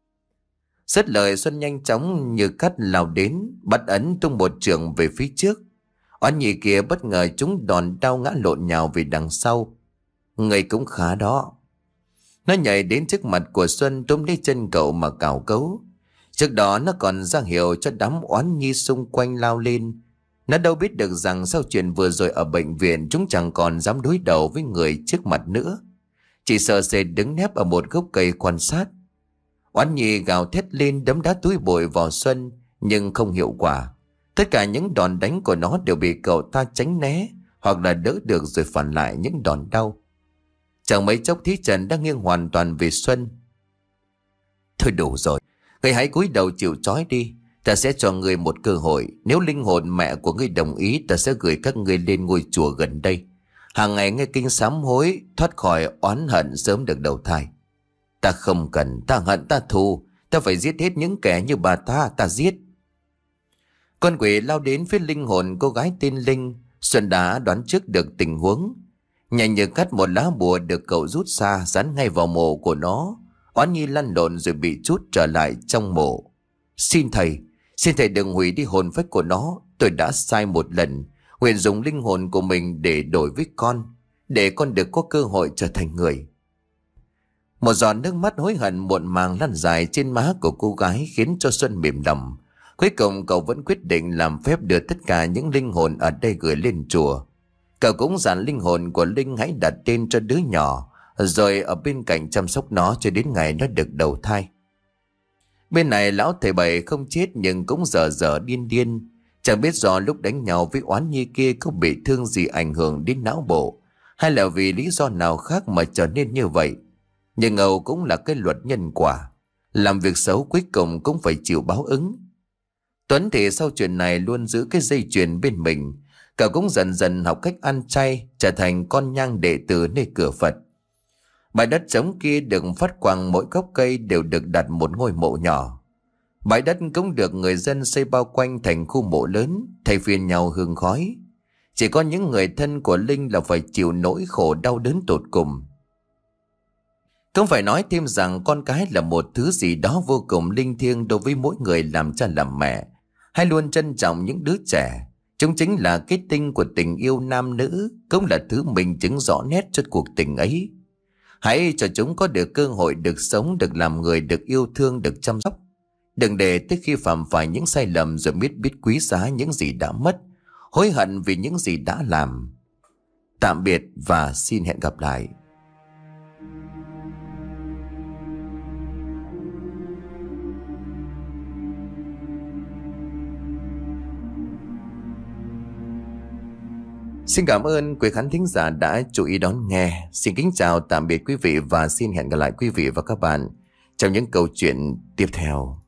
Dứt lời, Xuân nhanh chóng như cắt lao đến, bắt ấn tung một trường về phía trước. Oán nhị kia bất ngờ chúng đòn đau ngã lộn nhào về đằng sau. Người cũng khá đó. Nó nhảy đến trước mặt của Xuân, túm lấy chân cậu mà cào cấu. Trước đó nó còn ra hiệu cho đám oán nhi xung quanh lao lên. Nó đâu biết được rằng sau chuyện vừa rồi ở bệnh viện, chúng chẳng còn dám đối đầu với người trước mặt nữa. Chỉ sợ sệt đứng nép ở một gốc cây quan sát. Oán nhi gào thét lên đấm đá túi bụi vào Xuân, nhưng không hiệu quả. Tất cả những đòn đánh của nó đều bị cậu ta tránh né, hoặc là đỡ được rồi phản lại những đòn đau. Chẳng mấy chốc Thí Trần đang nghiêng hoàn toàn về Xuân. Thôi đủ rồi, ngươi hãy cúi đầu chịu trói đi. Ta sẽ cho ngươi một cơ hội. Nếu linh hồn mẹ của ngươi đồng ý, ta sẽ gửi các ngươi lên ngôi chùa gần đây. Hàng ngày nghe kinh sám hối, thoát khỏi oán hận, sớm được đầu thai. Ta không cần, ta hận ta thù. Ta phải giết hết những kẻ như bà ta, ta giết. Con quỷ lao đến phía linh hồn cô gái tên Linh. Xuân đã đoán trước được tình huống. Nhanh như cắt một lá bùa được cậu rút ra, dán ngay vào mộ của nó. Oán nhi lăn lộn rồi bị trút trở lại trong mộ. Xin thầy, xin thầy đừng hủy đi hồn phách của nó. Tôi đã sai một lần. Nguyện dùng linh hồn của mình để đổi với con, để con được có cơ hội trở thành người. Một giọt nước mắt hối hận muộn màng lăn dài trên má của cô gái khiến cho Xuân mềm lòng. Cuối cùng cậu vẫn quyết định làm phép đưa tất cả những linh hồn ở đây gửi lên chùa. Cậu cũng dặn linh hồn của Linh hãy đặt tên cho đứa nhỏ, rồi ở bên cạnh chăm sóc nó cho đến ngày nó được đầu thai. Bên này lão thầy bảy không chết nhưng cũng dở dở điên điên. Chẳng biết do lúc đánh nhau với oán nhi kia có bị thương gì ảnh hưởng đến não bộ, hay là vì lý do nào khác mà trở nên như vậy. Nhưng Âu cũng là cái luật nhân quả. Làm việc xấu cuối cùng cũng phải chịu báo ứng. Tuấn thì sau chuyện này luôn giữ cái dây chuyền bên mình. Cậu cũng dần dần học cách ăn chay, trở thành con nhang đệ tử nơi cửa Phật. Bãi đất trống kia được phát quang, mỗi gốc cây đều được đặt một ngôi mộ nhỏ. Bãi đất cũng được người dân xây bao quanh thành khu mộ lớn, thay phiên nhau hương khói. Chỉ có những người thân của Linh là phải chịu nỗi khổ đau đớn tột cùng. Không phải nói thêm rằng con cái là một thứ gì đó vô cùng linh thiêng đối với mỗi người làm cha làm mẹ, hay luôn trân trọng những đứa trẻ. Chúng chính là kết tinh của tình yêu nam nữ, cũng là thứ minh chứng rõ nét cho cuộc tình ấy. Hãy cho chúng có được cơ hội được sống, được làm người, được yêu thương, được chăm sóc. Đừng để tới khi phạm phải những sai lầm rồi biết biết quý giá những gì đã mất, hối hận vì những gì đã làm. Tạm biệt và xin hẹn gặp lại. Xin cảm ơn quý khán thính giả đã chú ý đón nghe. Xin kính chào tạm biệt quý vị và xin hẹn gặp lại quý vị và các bạn trong những câu chuyện tiếp theo.